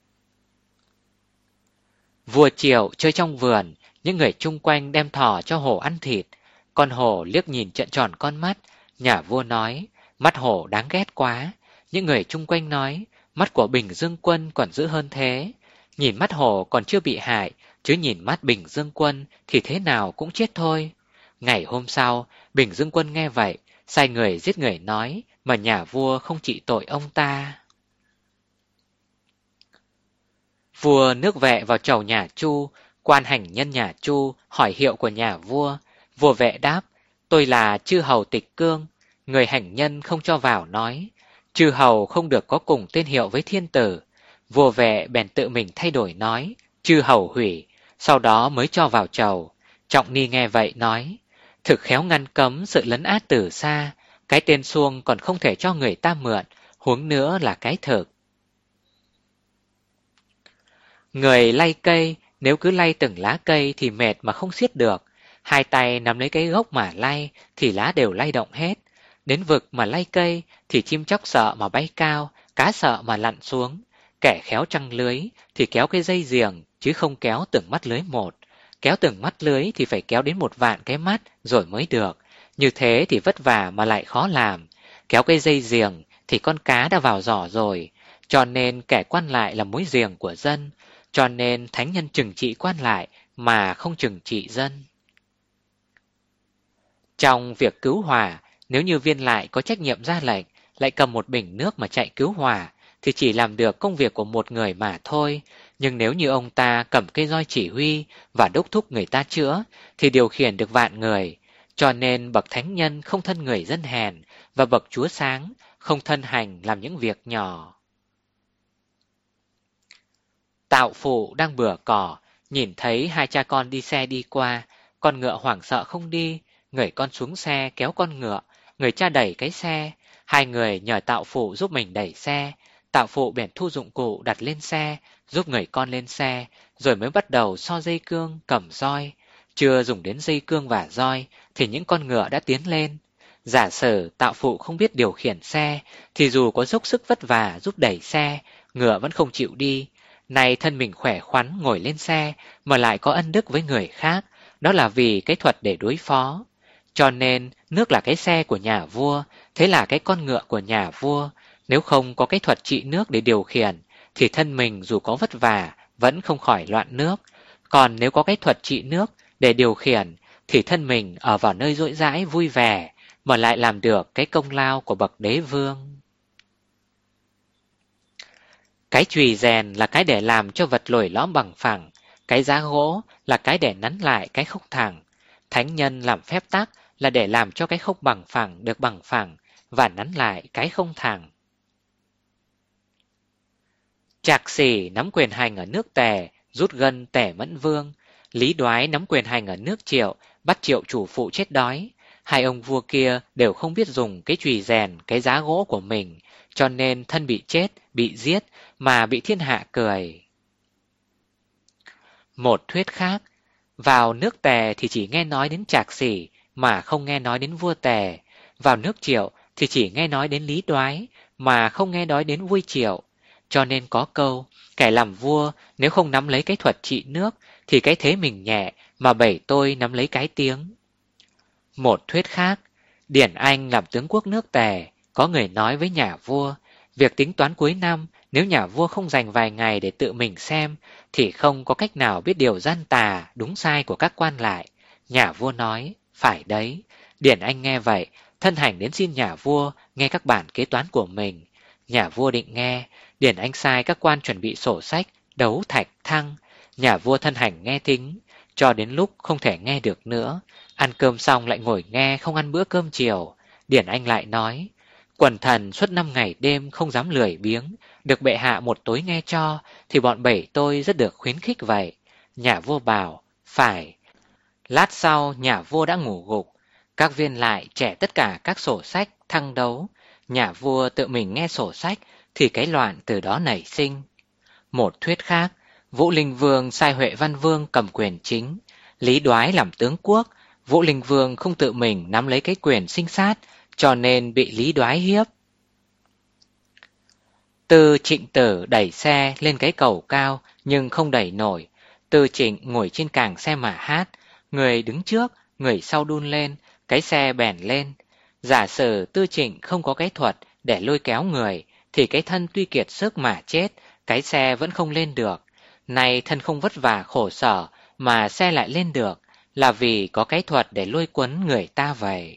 Vua Triệu chơi trong vườn, những người chung quanh đem thỏ cho hổ ăn thịt. Con hổ liếc nhìn trợn tròn con mắt, nhà vua nói, mắt hổ đáng ghét quá. Những người chung quanh nói, mắt của Bình Dương Quân còn dữ hơn thế. Nhìn mắt hổ còn chưa bị hại, chứ nhìn mắt Bình Dương Quân thì thế nào cũng chết thôi. Ngày hôm sau, Bình Dương Quân nghe vậy, sai người giết người nói, mà nhà vua không trị tội ông ta. Vua nước Vệ vào chầu nhà Chu, quan hành nhân nhà Chu hỏi hiệu của nhà vua. Vua Vệ đáp, tôi là chư hầu Tịch Cương. Người hành nhân không cho vào nói, chư hầu không được có cùng tên hiệu với thiên tử. Vua Vệ bèn tự mình thay đổi nói, chư hầu hủy, sau đó mới cho vào chầu. Trọng Ni nghe vậy nói, thực khéo ngăn cấm sự lấn át từ xa, cái tên xuông còn không thể cho người ta mượn, huống nữa là cái thực. Người lay cây, nếu cứ lay từng lá cây thì mệt mà không xiết được. Hai tay nắm lấy cái gốc mà lay thì lá đều lay động hết. Đến vực mà lay cây thì chim chóc sợ mà bay cao, cá sợ mà lặn xuống. Kẻ khéo trăng lưới thì kéo cái dây giềng chứ không kéo từng mắt lưới một. Kéo từng mắt lưới thì phải kéo đến một vạn cái mắt rồi mới được. Như thế thì vất vả mà lại khó làm. Kéo cái dây giềng thì con cá đã vào giỏ rồi. Cho nên kẻ quan lại là mối giềng của dân. Cho nên thánh nhân trừng trị quan lại mà không trừng trị dân. Trong việc cứu hỏa, nếu như viên lại có trách nhiệm ra lệnh, lại cầm một bình nước mà chạy cứu hỏa, thì chỉ làm được công việc của một người mà thôi. Nhưng nếu như ông ta cầm cây roi chỉ huy và đốc thúc người ta chữa, thì điều khiển được vạn người. Cho nên bậc thánh nhân không thân người dân hèn, và bậc chúa sáng không thân hành làm những việc nhỏ. Tạo Phụ đang bừa cỏ, nhìn thấy hai cha con đi xe đi qua, con ngựa hoảng sợ không đi, người con xuống xe kéo con ngựa, người cha đẩy cái xe, hai người nhờ Tạo Phụ giúp mình đẩy xe. Tạo Phụ bèn thu dụng cụ đặt lên xe, giúp người con lên xe, rồi mới bắt đầu so dây cương, cầm roi. Chưa dùng đến dây cương và roi, thì những con ngựa đã tiến lên. Giả sử Tạo Phụ không biết điều khiển xe, thì dù có dốc sức vất vả giúp đẩy xe, ngựa vẫn không chịu đi. Này thân mình khỏe khoắn ngồi lên xe mà lại có ân đức với người khác, đó là vì cái thuật để đối phó. Cho nên nước là cái xe của nhà vua, thế là cái con ngựa của nhà vua. Nếu không có cái thuật trị nước để điều khiển, thì thân mình dù có vất vả vẫn không khỏi loạn nước. Còn nếu có cái thuật trị nước để điều khiển, thì thân mình ở vào nơi rỗi rãi vui vẻ, mà lại làm được cái công lao của bậc đế vương. Cái chùy rèn là cái để làm cho vật lồi lõm bằng phẳng, cái giá gỗ là cái để nắn lại cái không thẳng. Thánh nhân làm phép tắc là để làm cho cái không bằng phẳng được bằng phẳng và nắn lại cái không thẳng. Trạc Sĩ nắm quyền hành ở nước Tề, rút gân Tề Mẫn Vương. Lý Đoái nắm quyền hành ở nước Triệu, bắt Triệu chủ phụ chết đói. Hai ông vua kia đều không biết dùng cái chùy rèn, cái giá gỗ của mình, cho nên thân bị chết, bị giết, mà bị thiên hạ cười. Một thuyết khác, vào nước Tề thì chỉ nghe nói đến Trạc Sĩ, mà không nghe nói đến vua Tề. Vào nước Triệu thì chỉ nghe nói đến Lý Đoái, mà không nghe nói đến vui Triệu. Cho nên có câu, kẻ làm vua nếu không nắm lấy cái thuật trị nước, thì cái thế mình nhẹ, mà bảy tôi nắm lấy cái tiếng. Một thuyết khác, Điển Anh làm tướng quốc nước Tề, có người nói với nhà vua, việc tính toán cuối năm, nếu nhà vua không dành vài ngày để tự mình xem, thì không có cách nào biết điều gian tà, đúng sai của các quan lại. Nhà vua nói, phải đấy. Điển Anh nghe vậy, thân hành đến xin nhà vua nghe các bản kế toán của mình. Nhà vua định nghe, Điển Anh sai các quan chuẩn bị sổ sách, đấu thạch thăng. Nhà vua thân hành nghe thính, cho đến lúc không thể nghe được nữa. Ăn cơm xong lại ngồi nghe, không ăn bữa cơm chiều. Điển Anh lại nói, quần thần suốt năm ngày đêm không dám lười biếng, được bệ hạ một tối nghe cho, thì bọn bảy tôi rất được khuyến khích vậy. Nhà vua bảo, phải. Lát sau nhà vua đã ngủ gục, các viên lại trẻ tất cả các sổ sách thăng đấu. Nhà vua tự mình nghe sổ sách, thì cái loạn từ đó nảy sinh. Một thuyết khác, Vũ Linh Vương sai Huệ Văn Vương cầm quyền chính, Lý Đoái làm tướng quốc. Vũ Linh Vương không tự mình nắm lấy cái quyền sinh sát, cho nên bị Lý Đoái hiếp. Tư Trịnh Tử đẩy xe lên cái cầu cao, nhưng không đẩy nổi. Tư Trịnh ngồi trên càng xe mà hát, người đứng trước, người sau đun lên, cái xe bèn lên. Giả sử Tư Trịnh không có cái thuật để lôi kéo người, thì cái thân tuy kiệt sức mà chết, cái xe vẫn không lên được. Nay thân không vất vả khổ sở, mà xe lại lên được, là vì có cái thuật để lôi cuốn người ta vậy.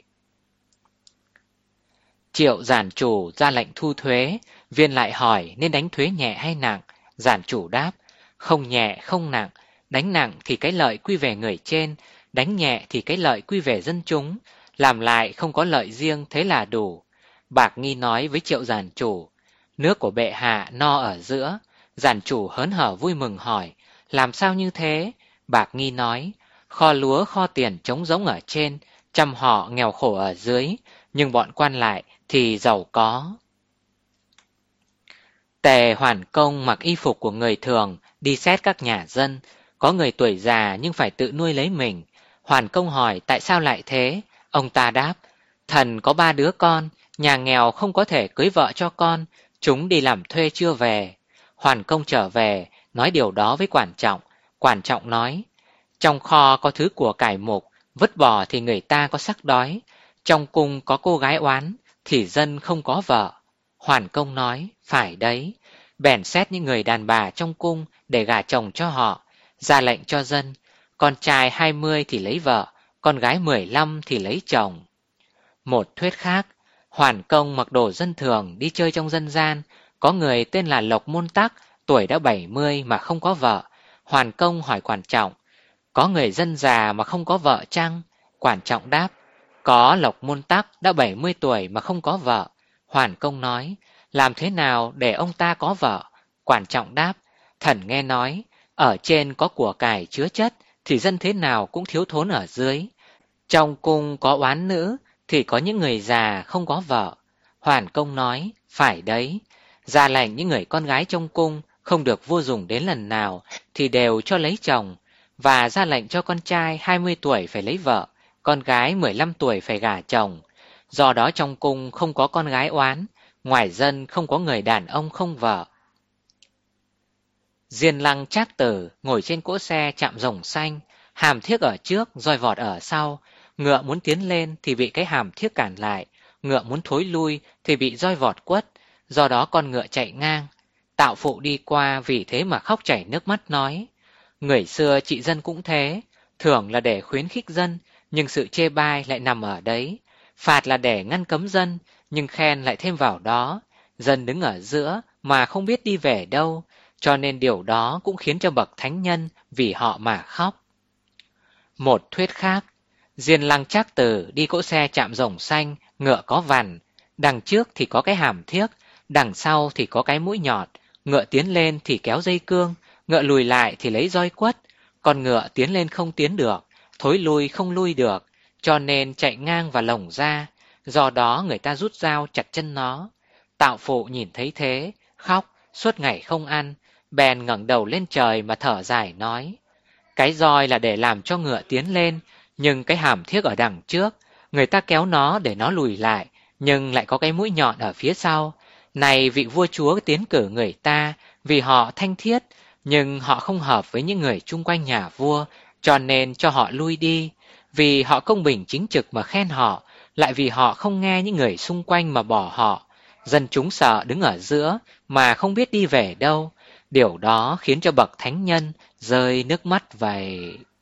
Triệu giản chủ ra lệnh thu thuế, viên lại hỏi nên đánh thuế nhẹ hay nặng. Giản chủ đáp, không nhẹ không nặng, đánh nặng thì cái lợi quy về người trên, đánh nhẹ thì cái lợi quy về dân chúng, làm lại không có lợi riêng thế là đủ. Bạc Nghi nói với Triệu giản chủ, nước của bệ hạ no ở giữa. Giản chủ hớn hở vui mừng hỏi, làm sao như thế? Bạc Nghi nói, kho lúa kho tiền trống rỗng ở trên, trăm họ nghèo khổ ở dưới, nhưng bọn quan lại thì giàu có. Tề Hoàn Công mặc y phục của người thường, đi xét các nhà dân. Có người tuổi già nhưng phải tự nuôi lấy mình. Hoàn Công hỏi tại sao lại thế? Ông ta đáp, thần có ba đứa con, nhà nghèo không có thể cưới vợ cho con, chúng đi làm thuê chưa về. Hoàn Công trở về, nói điều đó với Quản Trọng. Quản Trọng nói, trong kho có thứ của cải mục, vứt bỏ thì người ta có sắc đói. Trong cung có cô gái oán, thì dân không có vợ. Hoàn Công nói, phải đấy. Bèn xét những người đàn bà trong cung để gả chồng cho họ, ra lệnh cho dân, con trai hai mươi thì lấy vợ, con gái mười lăm thì lấy chồng. Một thuyết khác, Hoàn Công mặc đồ dân thường đi chơi trong dân gian. Có người tên là Lộc Môn Tắc, tuổi đã bảy mươi mà không có vợ. Hoàn Công hỏi Quản Trọng, có người dân già mà không có vợ chăng? Quản Trọng đáp, có. Lộc Môn Tắc đã bảy mươi tuổi mà không có vợ. Hoàn Công nói, làm thế nào để ông ta có vợ? Quản Trọng đáp, thần nghe nói, ở trên có của cải chứa chất, thì dân thế nào cũng thiếu thốn ở dưới. Trong cung có oán nữ, thì có những người già không có vợ. Hoàn Công nói, phải đấy. Ra lệnh những người con gái trong cung không được vua dùng đến lần nào, thì đều cho lấy chồng. Và ra lệnh cho con trai hai mươi tuổi phải lấy vợ, con gái mười lăm tuổi phải gả chồng. Do đó trong cung không có con gái oán, ngoài dân không có người đàn ông không vợ. Diên Lăng Trác Tử ngồi trên cỗ xe chạm rồng xanh, hàm thiếc ở trước, roi vọt ở sau. Ngựa muốn tiến lên thì bị cái hàm thiếc cản lại, ngựa muốn thối lui thì bị roi vọt quất. Do đó con ngựa chạy ngang. Tạo Phụ đi qua vì thế mà khóc chảy nước mắt nói, người xưa trị dân cũng thế, thưởng là để khuyến khích dân, nhưng sự chê bai lại nằm ở đấy. Phạt là để ngăn cấm dân, nhưng khen lại thêm vào đó. Dân đứng ở giữa mà không biết đi về đâu, cho nên điều đó cũng khiến cho bậc thánh nhân vì họ mà khóc. Một thuyết khác, Diên Lăng Trác Tử đi cỗ xe chạm rồng xanh, ngựa có vằn, đằng trước thì có cái hàm thiếc, đằng sau thì có cái mũi nhọt. Ngựa tiến lên thì kéo dây cương, ngựa lùi lại thì lấy roi quất. Con ngựa tiến lên không tiến được, thối lui không lui được, cho nên chạy ngang vào lồng ra, do đó người ta rút dao chặt chân nó. Tạo phụ nhìn thấy thế, khóc, suốt ngày không ăn, bèn ngẩng đầu lên trời mà thở dài nói: cái roi là để làm cho ngựa tiến lên, nhưng cái hàm thiếc ở đằng trước, người ta kéo nó để nó lùi lại, nhưng lại có cái mũi nhọn ở phía sau. Này vị vua chúa tiến cử người ta vì họ thanh thiết, nhưng họ không hợp với những người chung quanh nhà vua, cho nên cho họ lui đi. Vì họ công bình chính trực mà khen họ, lại vì họ không nghe những người xung quanh mà bỏ họ. Dân chúng sợ đứng ở giữa mà không biết đi về đâu. Điều đó khiến cho bậc thánh nhân rơi nước mắt vậy.